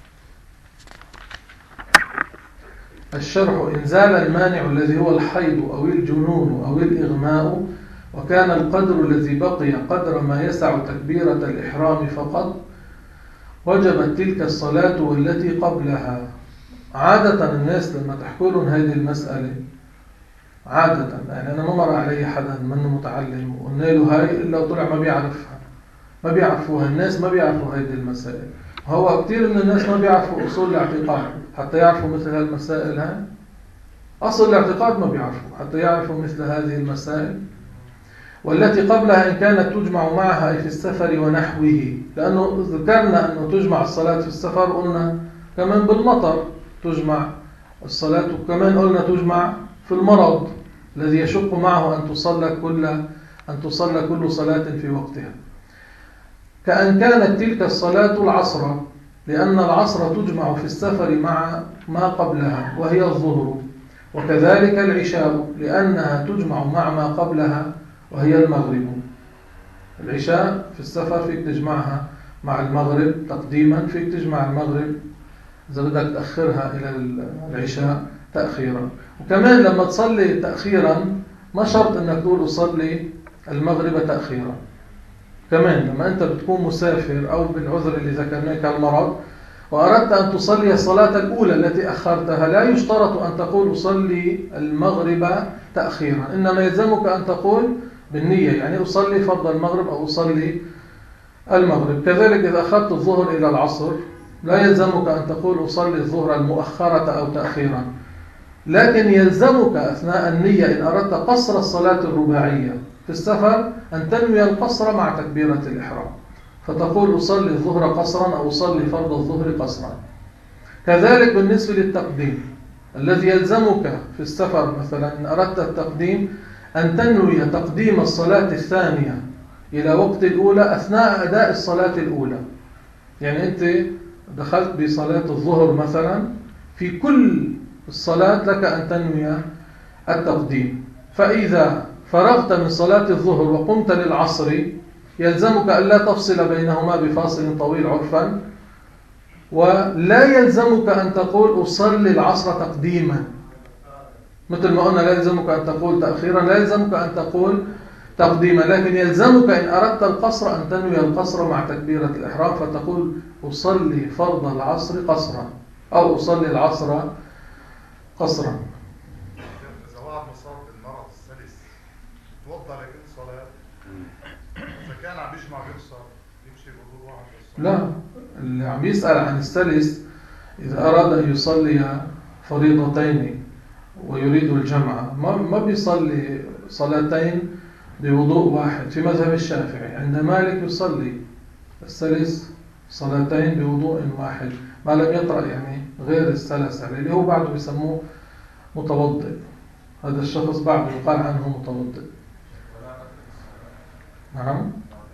[SPEAKER 1] الشرح: إن زال المانع الذي هو الحيض أو الجنون أو الإغماء وكان القدر الذي بقي قدر ما يسع تكبيرة الإحرام فقط وجبت تلك الصلاة والتي قبلها. عادة الناس لما تحكوا لهم هذه المسألة، عادة يعني أنا ما مر علي حدا منه متعلم وقلنا له هاي إلا وطلع ما بيعرفها، ما بيعرفوها الناس، ما بيعرفوا هذه المسائل. وهو كثير من الناس ما بيعرفوا أصول الاعتقاد حتى يعرفوا مثل هذه المسائل. هاي أصل الاعتقاد ما بيعرفوا حتى يعرفوا مثل هذه المسائل. والتي قبلها إن كانت تجمع معها أي في السفر ونحوه، لأنه ذكرنا أنه تجمع الصلاة في السفر، قلنا كمان بالمطر تجمع الصلاة، وكمان قلنا تجمع في المرض الذي يشق معه أن تصلى كل أن تصلى كل صلاة في وقتها. كأن كانت تلك الصلاة العصر، لأن العصر تجمع في السفر مع ما قبلها وهي الظهر، وكذلك العشاء لأنها تجمع مع ما قبلها وهي المغرب. العشاء في السفر فيك تجمعها مع المغرب تقديما، فيك تجمع المغرب إذا بدك تأخرها إلى العشاء تأخيرا. وكمان لما تصلي تأخيرا ما شرط أنك تقول أصلي المغرب تأخيرا. كمان لما أنت بتكون مسافر أو بالعذر اللي ذكرناه كالمرض وأردت أن تصلي الصلاة الأولى التي أخرتها، لا يشترط أن تقول أصلي المغرب تأخيرا، إنما يلزمك أن تقول بالنية، يعني أصلي فرض المغرب أو أصلي المغرب. كذلك إذا أخذت الظهر إلى العصر لا يلزمك أن تقول أصلي الظهر المؤخرة أو تأخيرا، لكن يلزمك أثناء النية إن أردت قصر الصلاة الرباعية في السفر أن تنوي القصر مع تكبيرة الإحرام، فتقول أصلي الظهر قصرا أو أصلي فرض الظهر قصرا. كذلك بالنسبة للتقديم الذي يلزمك في السفر، مثلا إن أردت التقديم أن تنوي تقديم الصلاة الثانية إلى وقت الأولى أثناء أداء الصلاة الأولى. يعني أنت دخلت بصلاة الظهر مثلا، في كل الصلاة لك أن تنوي التقديم، فإذا فرغت من صلاة الظهر وقمت للعصر يلزمك أن لا تفصل بينهما بفاصل طويل عرفا، ولا يلزمك أن تقول أصلي العصر تقديما، مثل ما قلنا لا يلزمك أن تقول تأخيرا، لا يلزمك أن تقول تقديما، لكن يلزمك إن أردت القصر أن تنوي القصر مع تكبيرة الإحرام، فتقول أصلي فرض العصر قصرا أو أصلي العصر قصرا.
[SPEAKER 2] إذا واحد مصاب بالمرض السلس توضأ لكل صلاة، إذا كان عم يجمع بيقصر يمشي بوضوء واحد بس؟
[SPEAKER 1] لا، اللي عم يسأل عن السلس إذا أراد أن يصلي فريضتين ويريد الجمع ما ما بيصلي صلاتين بوضوء واحد. في مذهب الشافعي عند مالك يصلي السلس صلاتين بوضوء واحد ما لم يطرأ يعني غير السلس عليه، اللي هو بعده بيسموه متوضئ. هذا الشخص بعده يقال عنه متوضئ. نعم.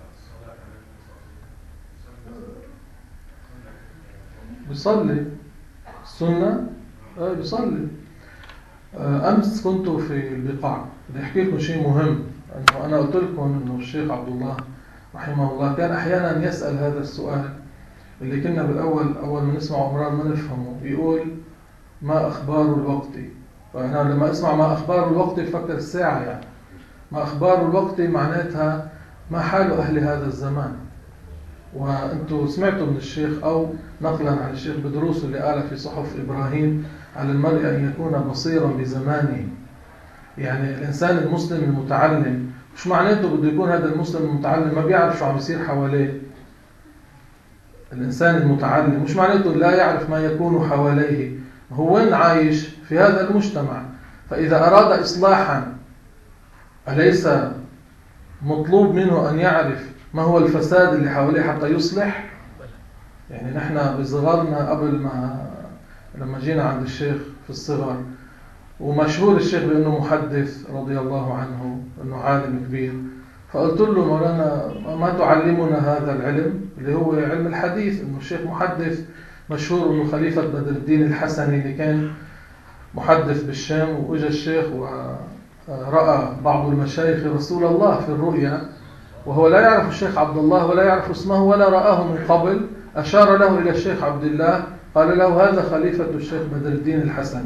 [SPEAKER 1] بيصلي السنة، اه بيصلي. أمس كنت في البقاع، بدي أحكي لكم شيء مهم، أنه أنا قلت لكم أنه الشيخ عبد الله رحمه الله كان أحيانا يسأل هذا السؤال اللي كنا بالأول أول ما نسمع عمران ما نفهمه، يقول ما أخبار الوقت. فأنا لما أسمع ما أخبار الوقت بفكر الساعة، يعني ما أخبار الوقت معناتها ما حال أهل هذا الزمان. وأنتم سمعتوا من الشيخ أو نقلا عن الشيخ بدروس اللي قال في صحف إبراهيم على المرء أن يكون بصيرا بزمانه. يعني الإنسان المسلم المتعلم مش معناته بده يكون هذا المسلم المتعلم ما بيعرف شو عم يصير حواليه. الإنسان المتعلم مش معناته لا يعرف ما يكون حواليه، هو وين عايش في هذا المجتمع. فإذا أراد إصلاحا أليس مطلوب منه أن يعرف ما هو الفساد اللي حواليه حتى يصلح؟ يعني نحن بصغرنا قبل ما لما جينا عند الشيخ في الصغر، ومشهور الشيخ بأنه محدث رضي الله عنه، أنه عالم كبير، فقلت له مولانا ما تعلمنا هذا العلم اللي هو علم الحديث، أنه الشيخ محدث مشهور، أنه خليفة بدر الدين الحسني اللي كان محدث بالشام، وإجا الشيخ ورأى بعض المشايخ رسول الله في الرؤيا وهو لا يعرف الشيخ عبد الله ولا يعرف اسمه ولا رآه من قبل، أشار له إلى الشيخ عبد الله قال له هذا خليفة الشيخ بدر الدين الحسني.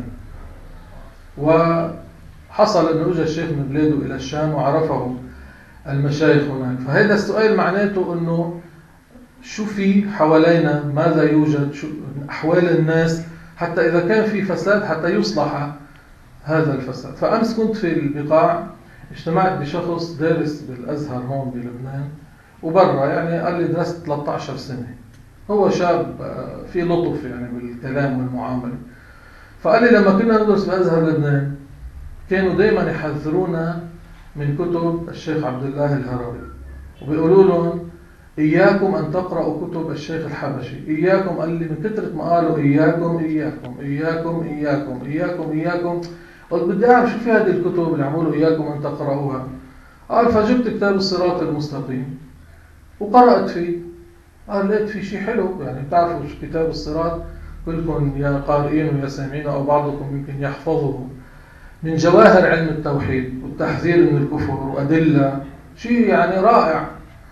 [SPEAKER 1] وحصل أن أجا الشيخ من بلاده إلى الشام وعرفه المشايخ هناك. فهذا السؤال معناته أنه شو في حوالينا، ماذا يوجد، شو أحوال الناس، حتى إذا كان في فساد حتى يصلح هذا الفساد. فأمس كنت في البقاع، اجتمعت بشخص دارس بالأزهر هون بلبنان وبرا، يعني قال لي درست ثلاثة عشر سنة، هو شاب في لطف يعني بالكلام والمعاملة. فقال لي لما كنا ندرس بأزهر لبنان كانوا دايما يحذرونا من كتب الشيخ عبد الله الهروي، وبيقولوا لهم إياكم أن تقرأوا كتب الشيخ الحبشي، إياكم. قال لي من كثرة ما قالوا إياكم إياكم إياكم إياكم إياكم إياكم، قلت بدي أعرف شو في هذه الكتب اللي عملوا إياكم أن تقرأوها. قال فجبت كتاب الصراط المستقيم وقرأت فيه، قال لقيت في شيء حلو. يعني بتعرفوا كتاب الصراط كلكم يا قارئين ويا سامعين أو بعضكم يمكن يحفظه، من جواهر علم التوحيد والتحذير من الكفر وأدلة، شيء يعني رائع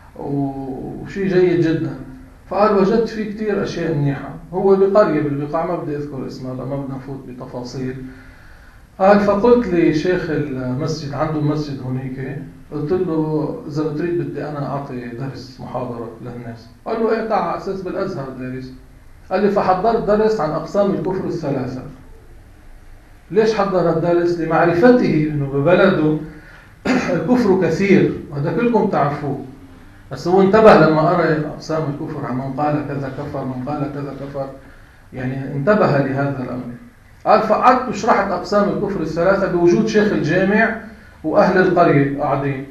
[SPEAKER 1] وشيء جيد جدا. فقال وجدت فيه كتير أشياء منيحة. هو بقرية بالبقاع ما بدي أذكر اسمها لما بدنا نفوت بتفاصيل. قال فقلت لي شيخ المسجد، عنده مسجد هناك، قلت له إذا بتريد بدي أنا أعطي درس محاضرة للناس. قال له إيه تعال على أساس بالأزهر دارس. قال لي فحضرت درس عن أقسام الكفر الثلاثة. ليش حضر الدرس؟ لمعرفته إنه ببلده الكفر كثير وهذا كلكم تعرفوه، بس هو انتبه لما قرأ أقسام الكفر، عن من قال كذا كفر، من قال كذا كفر، يعني انتبه لهذا الأمر. قال فقعدت وشرحت أقسام الكفر الثلاثة بوجود شيخ الجامع وأهل القرية قاعدين،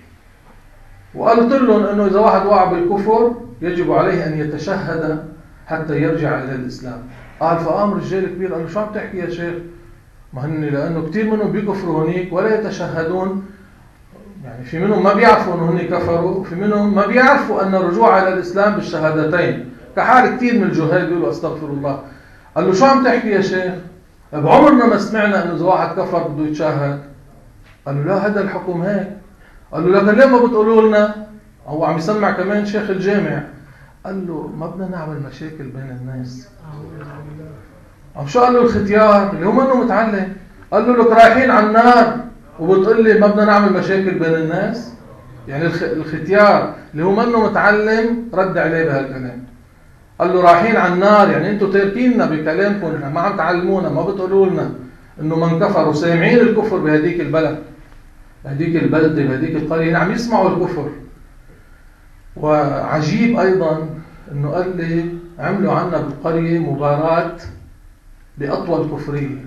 [SPEAKER 1] وقلت لهم أنه إذا واحد وقع بالكفر يجب عليه أن يتشهد حتى يرجع إلى الإسلام. قال فقام رجال كبير قال له شو عم تحكي يا شيخ؟ ما هن لأنه كتير منهم بيكفروا هنيك ولا يتشهدون، يعني في منهم ما بيعرفوا أنه هن كفروا، وفي منهم ما بيعرفوا أن الرجوع إلى الإسلام بالشهادتين، كحال كتير من الجهال بيقولوا أستغفر الله. قال له شو عم تحكي يا شيخ؟ بعمرنا ما سمعنا أنه إذا واحد كفر بده يتشهد. قال له لا هذا الحكم هيك. قال له لكن ليه ما بتقولوا لنا؟ هو عم يسمع كمان شيخ الجامع. قال له ما بدنا نعمل مشاكل بين الناس. أو شو قال له الختيار اللي هو منه متعلم؟ قال له لك رايحين على النار وبتقول لي ما بدنا نعمل مشاكل بين الناس؟ يعني الختيار اللي هو منه متعلم رد عليه بهالكلام. قال له رايحين على النار، يعني انتم تاركيننا بكلامكم، ما عم تعلمونا، ما بتقولوا لنا انه من كفر، وسامعين الكفر بهديك البلد بهديك البلده بهديك القريه، عم يسمعوا الكفر. وعجيب ايضا انه قال لي عملوا عنا بالقريه مباراه باطول كفريه.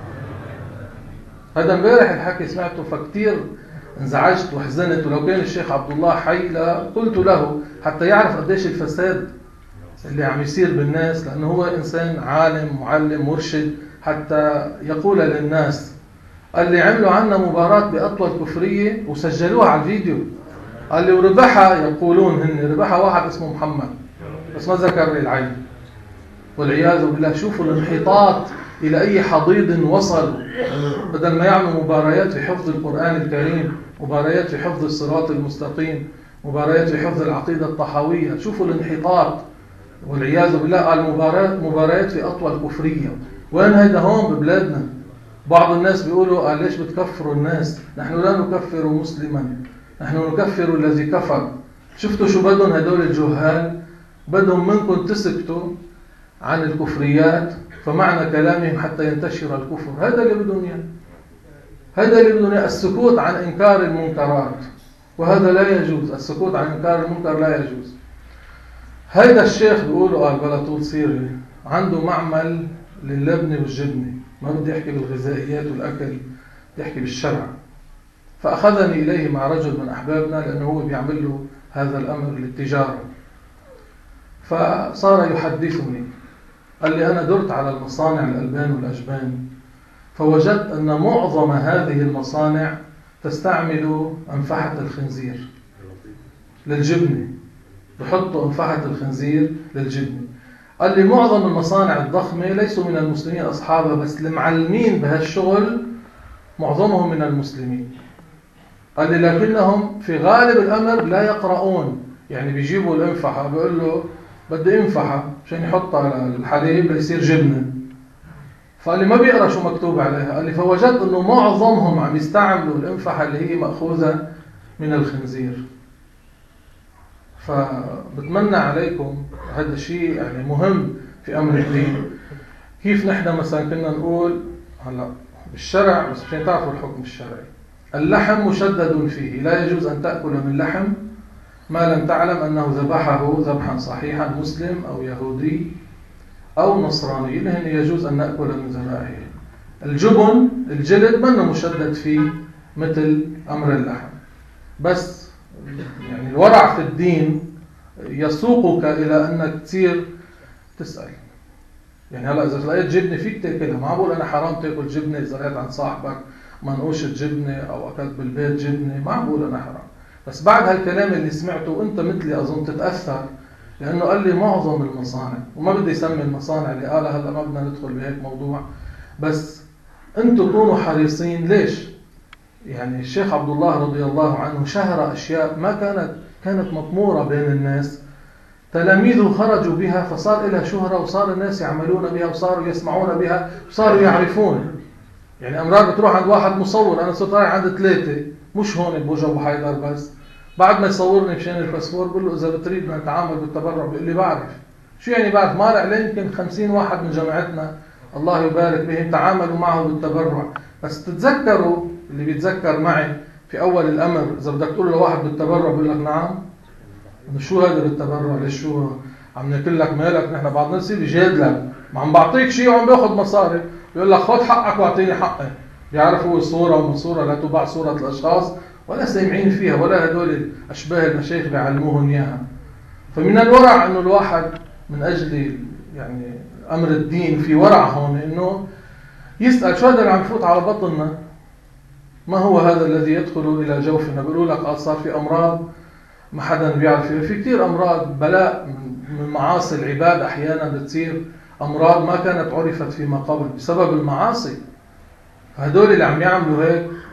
[SPEAKER 1] هذا امبارح الحكي سمعته فكتير انزعجت وحزنت، ولو كان الشيخ عبد الله حي قلت له حتى يعرف قديش الفساد اللي عم يصير بالناس، لأنه هو إنسان عالم معلم مرشد، حتى يقول للناس. قال لي عملوا عنا مباراة بأطول كفرية وسجلوها على الفيديو. قال لي وربحها، يقولون هن ربحها واحد اسمه محمد بس ما ذكر لي العين، والعياذ بالله. شوفوا الانحطاط إلى أي حضيض وصل. بدل ما يعملوا مباريات في حفظ القرآن الكريم، مباريات في حفظ الصراط المستقيم، مباريات في حفظ العقيدة الطحاوية، شوفوا الانحطاط والعياذ بالله. قال مباريات مباريات في أطول كفرية. وين هيدا؟ هون ببلادنا. بعض الناس بيقولوا قال ليش بتكفروا الناس؟ نحن لا نكفر مسلما، نحن نكفر الذي كفر. شفتوا شو بدهم هدول الجهال؟ بدهم منكم تسكتوا عن الكفريات، فمعنى كلامهم حتى ينتشر الكفر. هذا اللي بدهم اياه، هذا اللي بدهم اياه، السكوت عن إنكار المنكرات، وهذا لا يجوز. السكوت عن إنكار المنكر لا يجوز. هيدا الشيخ بيقولوا قال بلا طول سيري عنده معمل لللبنة والجبنة، ما بدي أحكي بالغذائيات والأكل، بدي أحكي بالشرع. فأخذني إليه مع رجل من أحبابنا لأنه هو بيعمل له هذا الأمر للتجارة. فصار يحدثني، قال لي أنا درت على المصانع الألبان والأجبان، فوجدت أن معظم هذه المصانع تستعمل أنفحة الخنزير للجبنة، بحطوا أنفحة الخنزير للجبنة. قال لي معظم المصانع الضخمة ليسوا من المسلمين أصحابها، بس المعلمين بهالشغل معظمهم من المسلمين. قال لي لكنهم في غالب الأمر لا يقرؤون، يعني بيجيبوا الأنفحة بيقول له بدي أنفحة عشان يحطها على الحليب ليصير جبنة، فقال لي ما بيقرأ شو مكتوب عليها. قال لي فوجدت أنه معظمهم عم يستعملوا الأنفحة اللي هي مأخوذة من الخنزير. فبتمنى عليكم هذا الشيء يعني مهم في أمر الدين. كيف نحن مثلا كنا نقول هلا بالشرع، بس عشان تعرفوا الحكم الشرعي، اللحم مشدد فيه، لا يجوز أن تأكل من لحم ما لم تعلم أنه ذبحه ذبحا صحيحا مسلم أو يهودي أو نصراني، لأن يجوز أن نأكل من ذبائحه. الجبن الجلد منه مشدد فيه مثل أمر اللحم، بس يعني الورع في الدين يسوقك إلى أنك تصير تسأل. يعني هلا إذا لقيت جبنة فيك تاكلها، ما بقول أنا حرام تاكل جبنة إذا لقيت عند صاحبك منقوشة جبنة أو أكلت بالبيت جبنة، ما بقول أنا حرام. بس بعد هالكلام اللي سمعته وأنت مثلي أظن تتأثر، لأنه قال لي معظم المصانع، وما بدي يسمي المصانع اللي قالها هلا، ما بدنا ندخل بهيك موضوع، بس أنتوا كونوا حريصين. ليش؟ يعني الشيخ عبد الله رضي الله عنه شهر أشياء ما كانت كانت مطمورة بين الناس، تلاميذه خرجوا بها فصار لها شهرة، وصار الناس يعملون بها وصاروا يسمعون بها وصاروا يعرفون. يعني أمرار بتروح عند واحد مصور، أنا صرت رايح عند ثلاثة مش هون بوجه أبو حيدر، بس بعد ما يصورني مشان الباسبور بقول له إذا بتريد نتعامل بالتبرع، بيقول لي بعرف. شو يعني بعرف؟ مال عليه يمكن خمسين واحد من جامعتنا الله يبارك بهم تعاملوا معه بالتبرع. بس تتذكروا اللي بيتذكر معي في أول الأمر، إذا بدك تقول لواحد بالتبرع بيقول لك نعم، شو هذا بالتبرع؟ ليش شو عم ناكل لك مالك؟ نحن بعضنا نصير يجادلك، ما عم بعطيك شيء وعم باخذ مصاري، بيقول لك خذ حقك واعطيني حقي. بيعرفوا الصورة ومن صورة لا تباع صورة الأشخاص، ولا سامعين فيها، ولا هدول أشباه المشايخ بيعلموهم إياها. فمن الورع إنه الواحد من أجل يعني أمر الدين في ورع هون، إنه يسأل شو هذا اللي عم يفوت على بطننا؟ ما هو هذا الذي يدخل إلى جوفنا؟ بيقولوا لك قد صار في أمراض ما حدا بيعرف فيها، في كتير أمراض بلاء من معاصي العباد، أحيانا بتصير أمراض ما كانت عرفت فيما قبل بسبب المعاصي. فهدول اللي عم يعملوا هيك يعني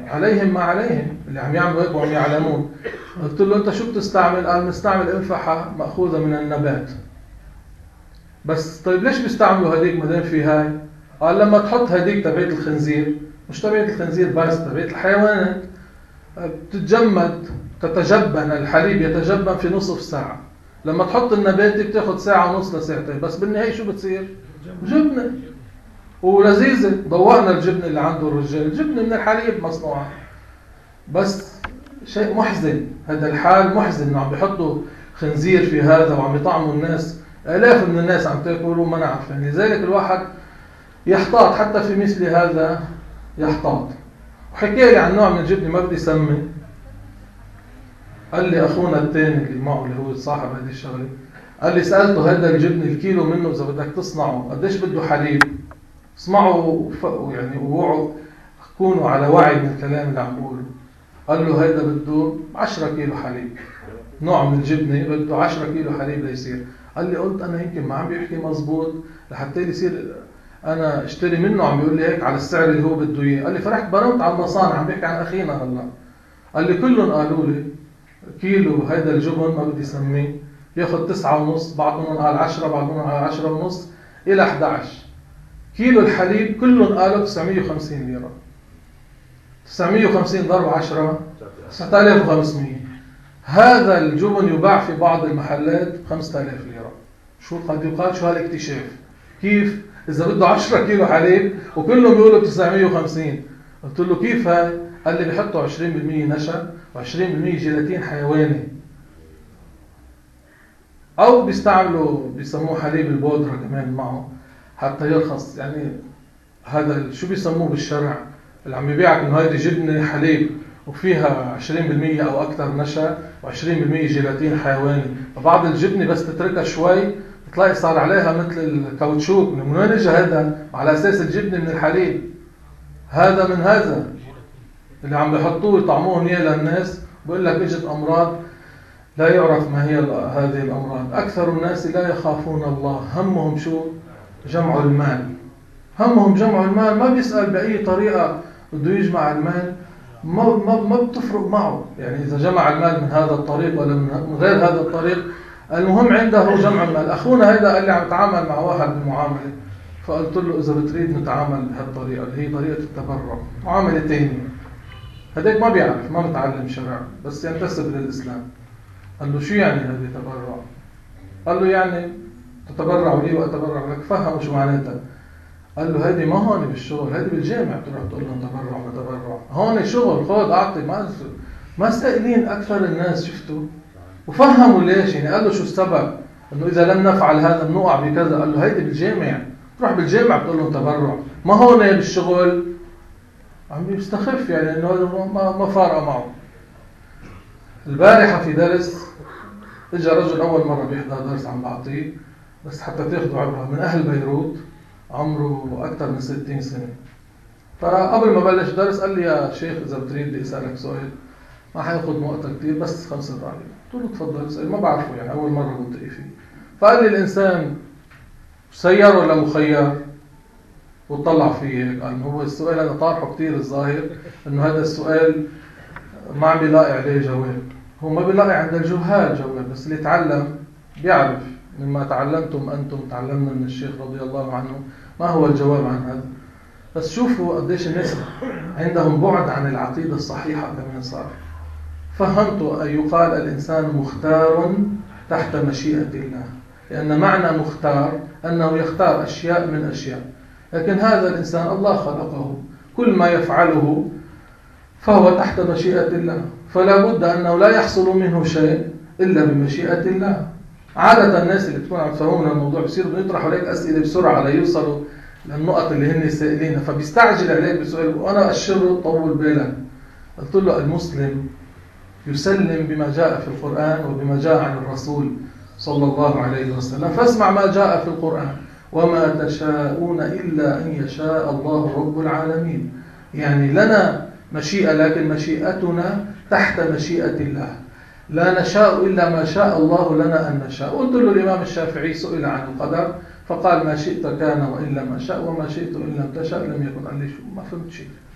[SPEAKER 1] عليهم ما عليهم اللي عم يعملوا هيك وعم يعلمون. قلت له أنت شو بتستعمل؟ قال بنستعمل انفحة مأخوذة من النبات. بس طيب ليش بيستعملوا هديك ما دام في هاي؟ قال لما تحط هديك تبعية الخنزير، مش تبعية الخنزير بس، تبعية الحيوانات، بتتجمد، تتجبن، الحليب يتجبن في نصف ساعة. لما تحط النباتي بتاخد ساعة ونص لساعتين، بس بالنهاية شو بتصير؟ جبنة ولذيذة. ضوقنا الجبنة اللي عنده الرجال، جبنة من الحليب مصنوعة. بس شيء محزن، هذا الحال محزن انه عم بيحطوا خنزير في هذا وعم يطعموا الناس. آلاف من الناس عم تاكل وما نعرف. يعني لذلك الواحد يحتاط حتى في مثل هذا، يحتاط. وحكى لي عن نوع من الجبنة ما بدي سمي. قال لي أخونا الثاني اللي معه اللي هو صاحب هذه الشغلة، قال لي سألته هذا الجبن الكيلو منه إذا بدك تصنعه قديش بده حليب؟ اسمعوا يعني ووعوا، كونوا على وعي من الكلام اللي عم بقوله. قال له هذا بده عشرة كيلو حليب، نوع من الجبنة بده عشرة كيلو حليب ليصير. قال لي قلت أنا يمكن ما عم بيحكي مزبوط لحتى يصير أنا اشتري منه عم بيقول لي هيك على السعر اللي هو بده إياه. قال لي فرحت برمت على المصانع، عم بيحكي عن أخينا هلا. قال لي كلهم قالوا لي كيلو هيدا الجبن ما بدي سميه بياخد تسعة ونص، بعضهم قال عشرة، بعضهم قال عشرة ونص إلى أحد عشر. كيلو الحليب كلهم قالوا تسعمية وخمسين ليرة. تسعمية وخمسين ضرب عشرة تسعة آلاف وخمسمية. هذا الجبن يباع في بعض المحلات خمسة آلاف ليرة. شو قد يقال شو هالاكتشاف؟ كيف؟ إذا بده عشرة كيلو حليب وكلهم بيقولوا تسعمية وخمسين. قلت له كيف هاي؟ قال لي بيحطوا عشرين بالمية نشا وعشرين بالمية جيلاتين حيواني، أو بيستعملوا بيسموه حليب البودرة كمان معه حتى يرخص. يعني هذا شو بيسموه بالشرع اللي عم يبيعك إنه هيدي جبنة حليب وفيها عشرين بالمية أو أكثر نشا وعشرين بالمية جيلاتين حيواني. فبعض الجبنة بس تتركها شوي بتلاقي صار عليها مثل الكاوتشوك. من وين اجى هذا؟ على أساس الجبنة من الحليب. هذا من هذا اللي عم بيحطوه يطعموه اياه للناس. بقول لك اجت امراض لا يعرف ما هي هذه الامراض. اكثر الناس لا يخافون الله، همهم شو؟ جمع المال. همهم جمع المال، ما بيسأل باي طريقه بده يجمع المال، ما ما ما بتفرق معه. يعني اذا جمع المال من هذا الطريق ولا من غير هذا الطريق، المهم عنده جمع المال. اخونا هذا قال لي عم يتعامل مع واحد بمعامله، فقلت له اذا بتريد نتعامل بهالطريقه اللي هي طريقه التبرع، معامله ثانيه. هذاك ما بيعرف، ما متعلم شرع، بس ينتسب للإسلام. قال له شو يعني هذه تبرع؟ قال له يعني تتبرع لي وأتبرع لك. فهموا شو معناتها. قال له هذه ما هون بالشغل، هذه بالجامع بتروح تقول لهم تبرع وتبرع. هون شغل، خذ أعطي. ما ما سائلين أكثر الناس. شفتوا وفهموا ليش. يعني قال له شو السبب إنه إذا لم نفعل هذا بنوقع بكذا. قال له هذه بالجامع، تروح بالجامع بتقول لهم تبرع، ما هون بالشغل. عم بيستخف يعني انه ما ما فارقه معه. البارحه في درس اجى رجل اول مره بيحضر درس عم بعطيه، بس حتى تاخذوا عبره، من اهل بيروت، عمره اكثر من ستين سنه. فقبل ما بلش درس قال لي يا شيخ اذا بتريد بدي اسالك سؤال، ما حياخذ وقت كثير بس خمس دقائق. قلت له تفضل اسال، ما بعرفه يعني اول مره بلتقي فيه. فقال لي الانسان مسير ولا مخير؟ وطلع فيه هيك. قال هو السؤال أنا طارحه كتير، الظاهر إنه هذا السؤال ما عم بيلاقي عليه جواب. هو ما بيلاقي عند الجهال جواب، بس اللي يتعلم بيعرف. مما تعلمتم أنتم تعلمنا من الشيخ رضي الله عنه ما هو الجواب عن هذا. بس شوفوا قديش الناس عندهم بعد عن العقيدة الصحيحة كمان صار. فهمتوا أن يقال الإنسان مختار تحت مشيئة الله، لأن معنى مختار أنه يختار أشياء من أشياء. لكن هذا الإنسان الله خلقه، كل ما يفعله فهو تحت مشيئة الله، فلا بد أنه لا يحصل منه شيء إلا بمشيئة الله. عادة الناس اللي بتكون عم تفهمون الموضوع بيصيروا يطرحوا عليك أسئلة بسرعة ليوصلوا للنقط اللي هن سائلينها، فبيستعجل عليك بسؤال وأنا أشره طول بالك. قلت له المسلم يسلم بما جاء في القرآن وبما جاء عن الرسول صلى الله عليه وسلم، فاسمع ما جاء في القرآن: وما تشاءون إلا أن يشاء الله رب العالمين. يعني لنا مشيئة، لكن مشيئتنا تحت مشيئة الله، لا نشاء إلا ما شاء الله لنا أن نشاء. قلت له الإمام الشافعي سئل عن القدر فقال: ما شئت كان وإلا ما شاء، وما شئت إن لم تشاء لم يكن. قال لي شو ما فهمت شيء.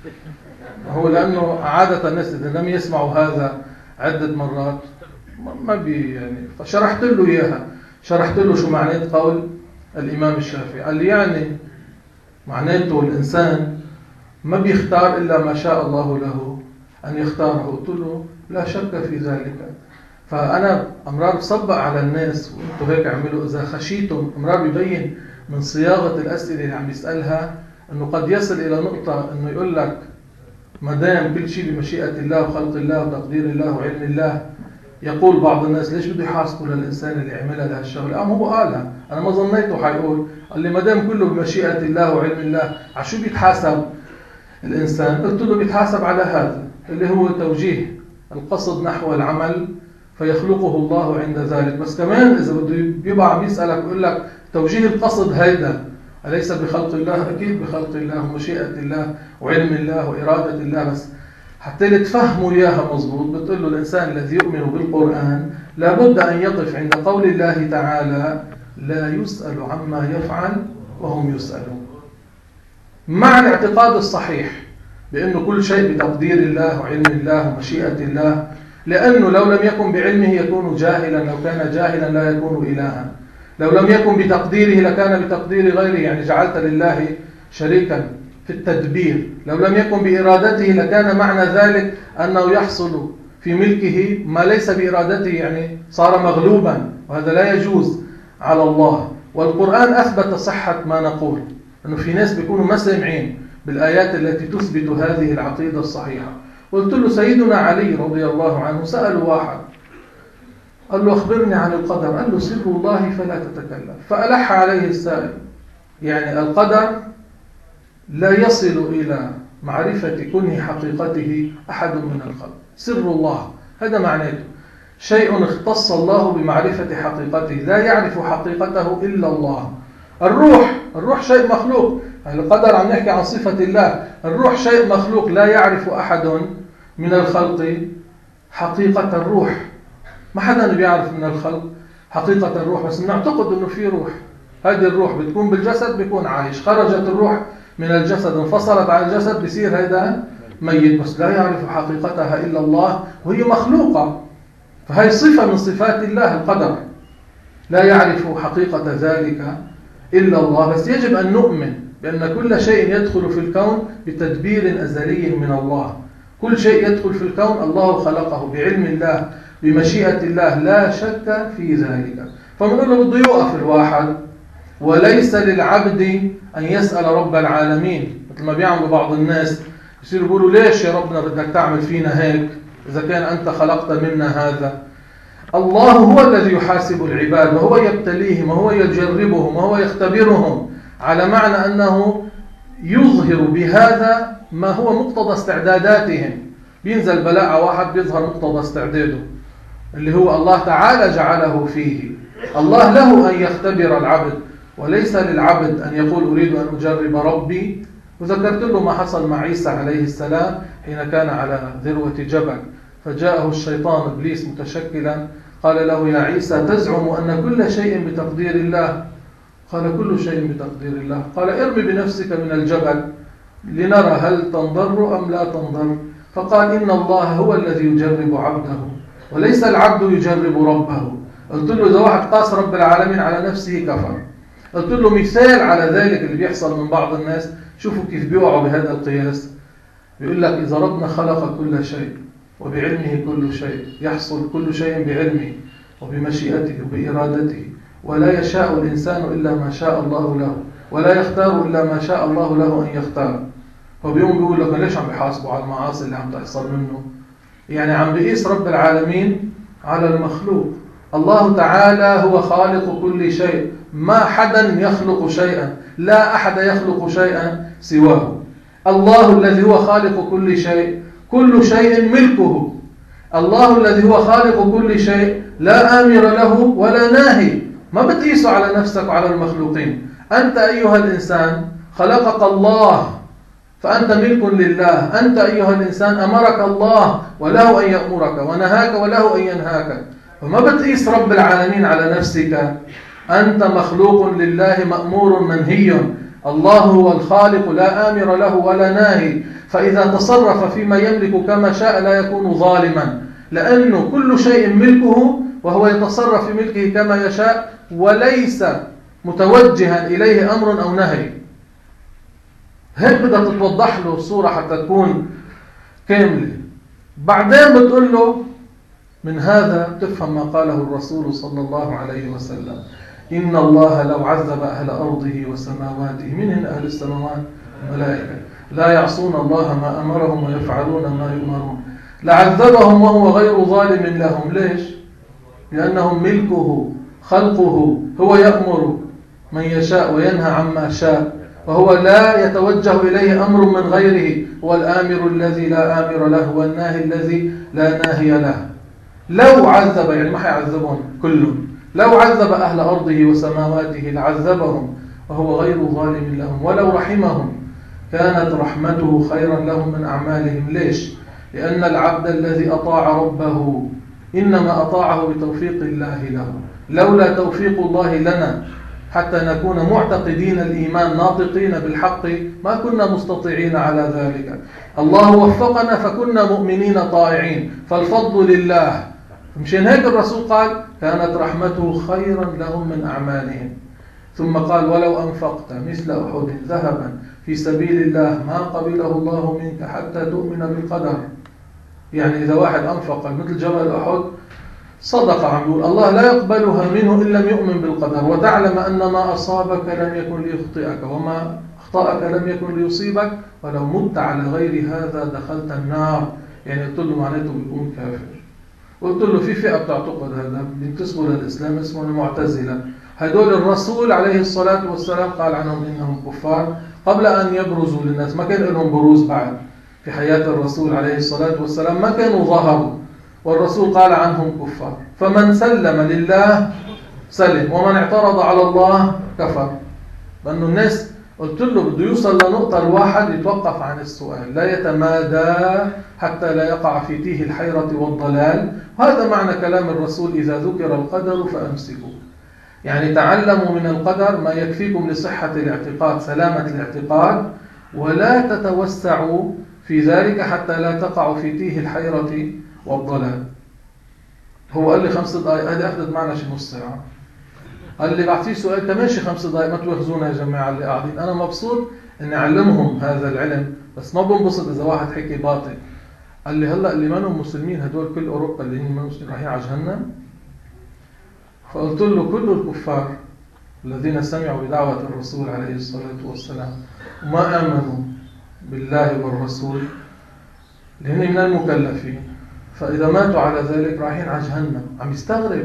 [SPEAKER 1] هو لأنه عادة الناس إذا لم يسمعوا هذا عدة مرات ما بي يعني، فشرحت له إياها. شرحت له شو معنات قول الإمام الشافعي. قال لي يعني معناته الإنسان ما بيختار إلا ما شاء الله له أن يختاره. قلت له لا شك في ذلك. فأنا أمرار بصبق على الناس، وأنتوا هيك اعملوا إذا خشيتم. أمرار بيبين من صياغة الأسئلة اللي عم يسألها أنه قد يصل إلى نقطة أنه يقول لك ما دام كل شيء بمشيئة الله وخلق الله وتقدير الله وعلم الله، يقول بعض الناس ليش بده يحاسبوا للإنسان اللي عملها لهالشغلة؟ أم هو قالها، أنا ما ظنيته حيقول. قال لي ما دام كله بمشيئة الله وعلم الله، على شو بيتحاسب الإنسان؟ قلت له بيتحاسب على هذا اللي هو توجيه القصد نحو العمل فيخلقه الله عند ذلك. بس كمان إذا بده يبقى عم يسألك يقول لك توجيه القصد هيدا أليس بخلق الله؟ أكيد بخلق الله ومشيئة الله وعلم الله وإرادة الله. بس حتى تفهموا إياها مضبوط بتقول له الإنسان الذي يؤمن بالقرآن لابد أن يقف عند قول الله تعالى لا يسأل عما يفعل وهم يسألون، مع الاعتقاد الصحيح بأنه كل شيء بتقدير الله وعلم الله ومشيئة الله، لأنه لو لم يكن بعلمه يكون جاهلا، لو كان جاهلا لا يكون إلها، لو لم يكن بتقديره لكان بتقدير غيره، يعني جعلت لله شريكا في التدبير. لو لم يكن بإرادته لكان معنى ذلك أنه يحصل في ملكه ما ليس بإرادته، يعني صار مغلوبا، وهذا لا يجوز على الله. والقرآن أثبت صحة ما نقول، أنه في ناس بيكونوا ما سامعين بالآيات التي تثبت هذه العقيدة الصحيحة. قلت له سيدنا علي رضي الله عنه سأل واحد قال له أخبرني عن القدر، قال له سر الله فلا تتكلم. فألح عليه السائل، يعني القدر لا يصل إلى معرفة كنه حقيقته أحد من الخلق، سر الله هذا معناته شيء اختص الله بمعرفة حقيقته، لا يعرف حقيقته إلا الله. الروح الروح شيء مخلوق، القدر عم نحكي عن صفة الله، الروح شيء مخلوق لا يعرف أحد من الخلق حقيقة الروح. ما حدا بيعرف من الخلق حقيقة الروح، بس نعتقد أنه في روح. هذه الروح بتكون بالجسد بيكون عايش، خرجت الروح من الجسد انفصلت عن الجسد بصير هذا ميت، بس لا يعرف حقيقتها إلا الله وهي مخلوقة. فهي صفة من صفات الله القدر، لا يعرف حقيقة ذلك إلا الله. بس يجب أن نؤمن بأن كل شيء يدخل في الكون بتدبير أزلي من الله. كل شيء يدخل في الكون الله خلقه بعلم الله بمشيئة الله، لا شك في ذلك. فبنقول له بده يوقف الواحد، وليس للعبد أن يسأل رب العالمين مثل ما بيعملوا بعض الناس، يصيروا يقولوا ليش يا ربنا بدك تعمل فينا هيك إذا كان أنت خلقت منا هذا. الله هو الذي يحاسب العباد، وهو يبتليهم وهو يجربهم وهو يختبرهم، على معنى أنه يظهر بهذا ما هو مقتضى استعداداتهم. بينزل بلاء على واحد بيظهر مقتضى استعداده اللي هو الله تعالى جعله فيه. الله له أن يختبر العبد، وليس للعبد أن يقول أريد أن أجرب ربي. وذكرت له ما حصل مع عيسى عليه السلام حين كان على ذروة جبل، فجاءه الشيطان إبليس متشكلا قال له يا عيسى تزعم أن كل شيء بتقدير الله؟ قال كل شيء بتقدير الله. قال ارمي بنفسك من الجبل لنرى هل تنضر أم لا تنضر. فقال إن الله هو الذي يجرب عبده وليس العبد يجرب ربه. قلت له إذا واحد قاس رب العالمين على نفسه كفر. قلت له مثال على ذلك اللي بيحصل من بعض الناس، شوفوا كيف بيوعوا بهذا القياس. بيقول لك إذا ربنا خلق كل شيء وبعلمه كل شيء، يحصل كل شيء بعلمه وبمشيئته وبإرادته، ولا يشاء الإنسان إلا ما شاء الله له، ولا يختار إلا ما شاء الله له أن يختار. فبيوم بيقول لك ليش عم بيحاسبوا على المعاصي اللي عم تحصل منه؟ يعني عم بيقيس رب العالمين على المخلوق. الله تعالى هو خالق كل شيء، ما حدا يخلق شيئا، لا أحد يخلق شيئا سواه. الله الذي هو خالق كل شيء، كل شيء ملكه. الله الذي هو خالق كل شيء لا آمر له ولا ناهي. ما بتقيسوا على نفسك وعلى المخلوقين. أنت أيها الإنسان خلقك الله فأنت ملك لله. أنت أيها الإنسان أمرك الله وله أن يأمرك، ونهاك وله أن ينهاك. فما بتقيس رب العالمين على نفسك. أنت مخلوق لله مأمور منهي. الله هو الخالق لا آمر له ولا ناهي، فإذا تصرف فيما يملك كما شاء لا يكون ظالما، لأنه كل شيء ملكه وهو يتصرف في ملكه كما يشاء وليس متوجها إليه أمر أو نهي. هيك بدها تتوضح له الصورة حتى تكون كاملة. بعدين بتقول له من هذا تفهم ما قاله الرسول صلى الله عليه وسلم: إن الله لو عذب أهل أرضه وسماواته، منهن أهل السماوات الملائكة، لا يعصون الله ما أمرهم ويفعلون ما يؤمرون، لعذبهم وهو غير ظالم لهم. ليش؟ لأنهم ملكه خلقه، هو يأمر من يشاء وينهى عما شاء، وهو لا يتوجه إليه أمر من غيره، هو الآمر الذي لا آمر له والناهي الذي لا ناهي له. لو عذب، يعني ما حيعذبهم كلهم، لو عذب أهل أرضه وسماواته لعذبهم وهو غير ظالم لهم، ولو رحمهم كانت رحمته خيرا لهم من أعمالهم. ليش؟ لأن العبد الذي أطاع ربه إنما أطاعه بتوفيق الله له، لولا توفيق الله لنا حتى نكون معتقدين الإيمان ناطقين بالحق ما كنا مستطيعين على ذلك. الله وفقنا فكنا مؤمنين طائعين، فالفضل لله. مشان هيك الرسول قال: كانت رحمته خيرا لهم من أعمالهم. ثم قال: ولو أنفقت مثل أحد ذهبا في سبيل الله ما قبله الله منك حتى تؤمن بالقدر. يعني إذا واحد أنفق مثل جبل أحد صدق، عم يقول الله لا يقبلها منه إن لم يؤمن بالقدر، وتعلم أن ما أصابك لم يكن ليخطئك وما أخطأك لم يكن ليصيبك، ولو مت على غير هذا دخلت النار. يعني قلت له معناته بيكون كافر. قلت له في فئة بتعتقد هذا بينتسبوا للإسلام اسمه المعتزلة، هدول الرسول عليه الصلاة والسلام قال عنهم إنهم كفار قبل أن يبرزوا للناس، ما كان لهم بروز بعد في حياة الرسول عليه الصلاة والسلام، ما كانوا ظهروا، والرسول قال عنهم كفار. فمن سلم لله سلم، ومن اعترض على الله كفر. لأنه الناس قلت له بده يوصل لنقطة الواحد يتوقف عن السؤال، لا يتمادى حتى لا يقع في تيه الحيرة والضلال. هذا معنى كلام الرسول: إذا ذكر القدر فأمسكوا. يعني تعلموا من القدر ما يكفيكم لصحة الاعتقاد، سلامة الاعتقاد، ولا تتوسعوا في ذلك حتى لا تقعوا في تيه الحيرة والضلال. هو قال لي خمس دقائق، هذه أخذت معنا شي نص ساعة. قال لي بعد في سؤال كمان شي خمس دقائق، ما توخزونا يا جماعة اللي قاعدين. أنا مبسوط إني أعلمهم هذا العلم، بس ما بنبسط إذا واحد حكي باطل. قال لي هلا اللي ما هم مسلمين هدول كل أوروبا اللي هم مسلمين رايحين على جهنم. فقلت له كل الكفار الذين سمعوا بدعوة الرسول عليه الصلاة والسلام وما آمنوا بالله والرسول لأن من المكلفين، فإذا ماتوا على ذلك رايحين على جهنم. عم يستغرب.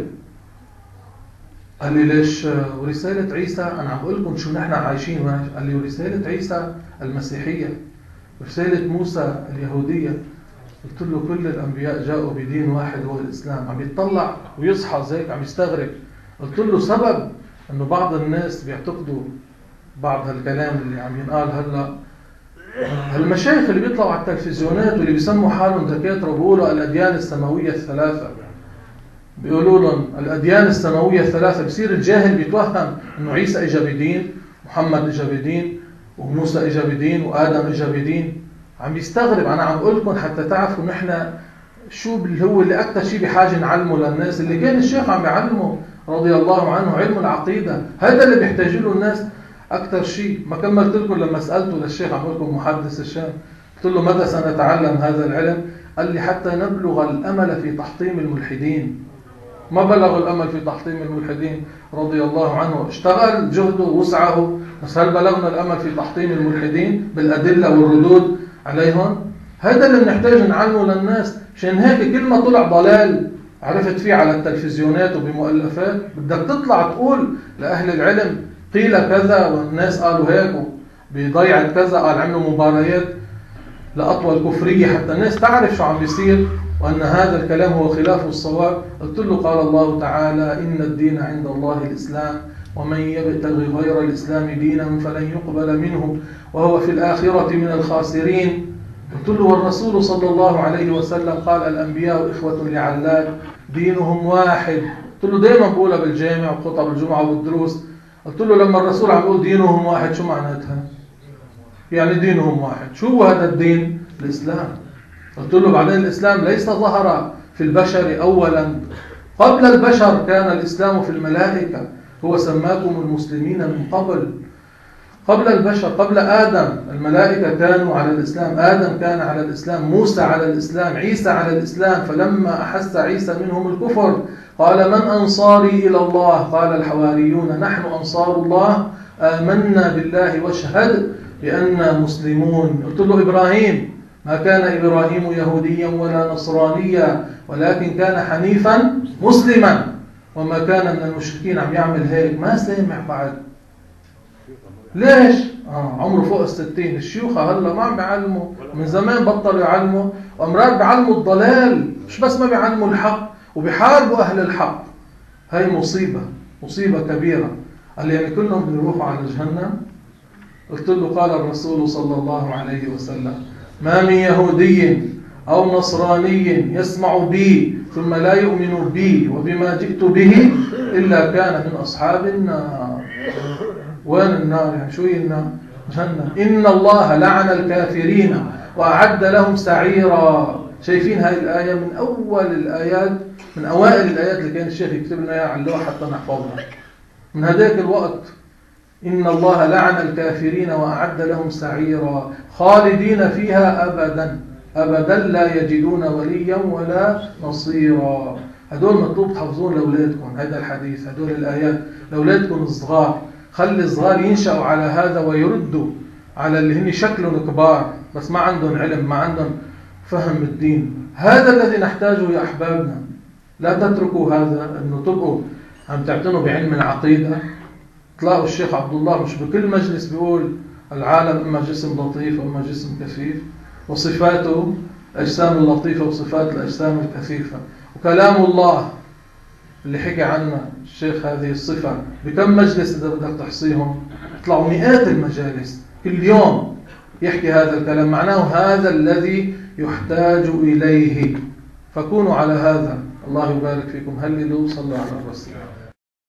[SPEAKER 1] قال لي ليش؟ ورسالة عيسى، أنا عم بقول لكم شو نحن عايشين. قال لي ورسالة عيسى المسيحية، ورسالة موسى اليهودية. قلت له كل الأنبياء جاءوا بدين واحد وهو الإسلام. عم يتطلع ويصحى زيك عم يستغرب. قلت له سبب أنه بعض الناس بيعتقدوا بعض هالكلام اللي عم ينقال هلا. المشايخ اللي بيطلعوا على التلفزيونات واللي بيسموا حالهم دكاترة بيقولوا الأديان السماوية الثلاثة، بيقولوا لهم الأديان السماوية الثلاثة، بصير الجاهل بيتوهم أنه عيسى إجا بدين، محمد إجا بدين، وموسى إجا بدين، وآدم إجا بدين. عم يستغرب. أنا عم أقول لكم حتى تعرفوا نحن شو اللي هو اللي أكثر شيء بحاجة نعلمه للناس، اللي كان الشيخ عم يعلمه رضي الله عنه، علم العقيدة. هذا اللي بيحتاج له الناس أكثر شيء. ما كملت لكم لما سألته للشيخ، عم أقول لكم محدث الشام، قلت له متى سنتعلم هذا العلم؟ قال لي حتى نبلغ الأمل في تحطيم الملحدين. ما بلغوا الأمل في تحطيم الملحدين رضي الله عنه، اشتغل جهده ووسعه، بس هل بلغنا الأمل في تحطيم الملحدين بالأدلة والردود عليهم؟ هذا اللي بنحتاج نعلمه للناس. عشان هيك كل ما طلع ضلال عرفت فيه على التلفزيونات وبمؤلفات، بدك تطلع تقول لأهل العلم قيل كذا والناس قالوا هيك، بضيعة كذا قال عملوا مباريات لأطول كفرية حتى الناس تعرف شو عم بيصير وأن هذا الكلام هو خلاف الصواب. قلت له قال الله تعالى إن الدين عند الله الإسلام ومن يبتغي غير الإسلام دينا فلن يقبل منه وهو في الآخرة من الخاسرين. قلت له والرسول صلى الله عليه وسلم قال الأنبياء إخوة لعلات دينهم واحد. قلت له دائما بقولها بالجامع وخطب الجمعة والدروس، قلت له لما الرسول عم يقول دينهم واحد شو معناتها؟ يعني دينهم واحد. شو هو هذا الدين؟ الإسلام. قلت له بعدين الإسلام ليس ظهر في البشر أولا، قبل البشر كان الإسلام في الملائكة. هو سماكم المسلمين من قبل، قبل البشر، قبل آدم الملائكة كانوا على الإسلام، آدم كان على الإسلام، موسى على الإسلام، عيسى على الإسلام. فلما أحس عيسى منهم الكفر قال من أنصاري إلى الله؟ قال الحواريون نحن أنصار الله آمنا بالله واشهد بأننا مسلمون. قلت له إبراهيم ما كان إبراهيم يهوديا ولا نصرانيا ولكن كان حنيفا مسلما وما كان من المشركين. عم يعمل هيك ما سامع بعد. ليش؟ آه عمره فوق الستين. الشيوخة هلا ما عم بيعلموا، من زمان بطلوا يعلموا، وأمرار بيعلموا الضلال، مش بس ما بيعلموا الحق وبيحاربوا أهل الحق. هاي مصيبة، مصيبة كبيرة. قال يعني كلهم بيروحوا على جهنم؟ قلت له قال الرسول صلى الله عليه وسلم ما من يهودي أو نصراني يسمع بي ثم لا يؤمن بي وبما جئت به إلا كان من أصحاب النار. وين النار؟ يعني شو هي النار؟ جهنم. إن الله لعن الكافرين وأعد لهم سعيرا. شايفين هاي الآية من أول الآيات، من أوائل الآيات اللي كان الشيخ يكتب لنا إياها على اللوحة حتى نحفظها من هذاك الوقت. إن الله لعن الكافرين وأعد لهم سعيرا خالدين فيها أبدا أبدا لا يجدون وليا ولا نصيرا. هدول مطلوب تحفظون لأولادكم هذا الحديث، هدول الآيات لأولادكم الصغار. خلي الصغار ينشأوا على هذا ويردوا على اللي هن شكلهم كبار بس ما عندهم علم، ما عندهم فهم الدين. هذا الذي نحتاجه يا أحبابنا. لا تتركوا هذا، أنه تبقوا عم تعتنوا بعلم العقيدة. تلاقوا الشيخ عبد الله مش بكل مجلس بيقول العالم إما جسم لطيف وإما جسم كثيف، وصفاته الأجسام اللطيفة وصفات الأجسام الكثيفة. وكلام الله اللي حكي عنه الشيخ هذه الصفة بكم مجلس إذا بدك تحصيهم؟ يطلعوا مئات المجالس كل يوم يحكي هذا الكلام. معناه هذا الذي يحتاج إليه. فكونوا على هذا. الله يبارك فيكم. هللوا صلوا على الرسول.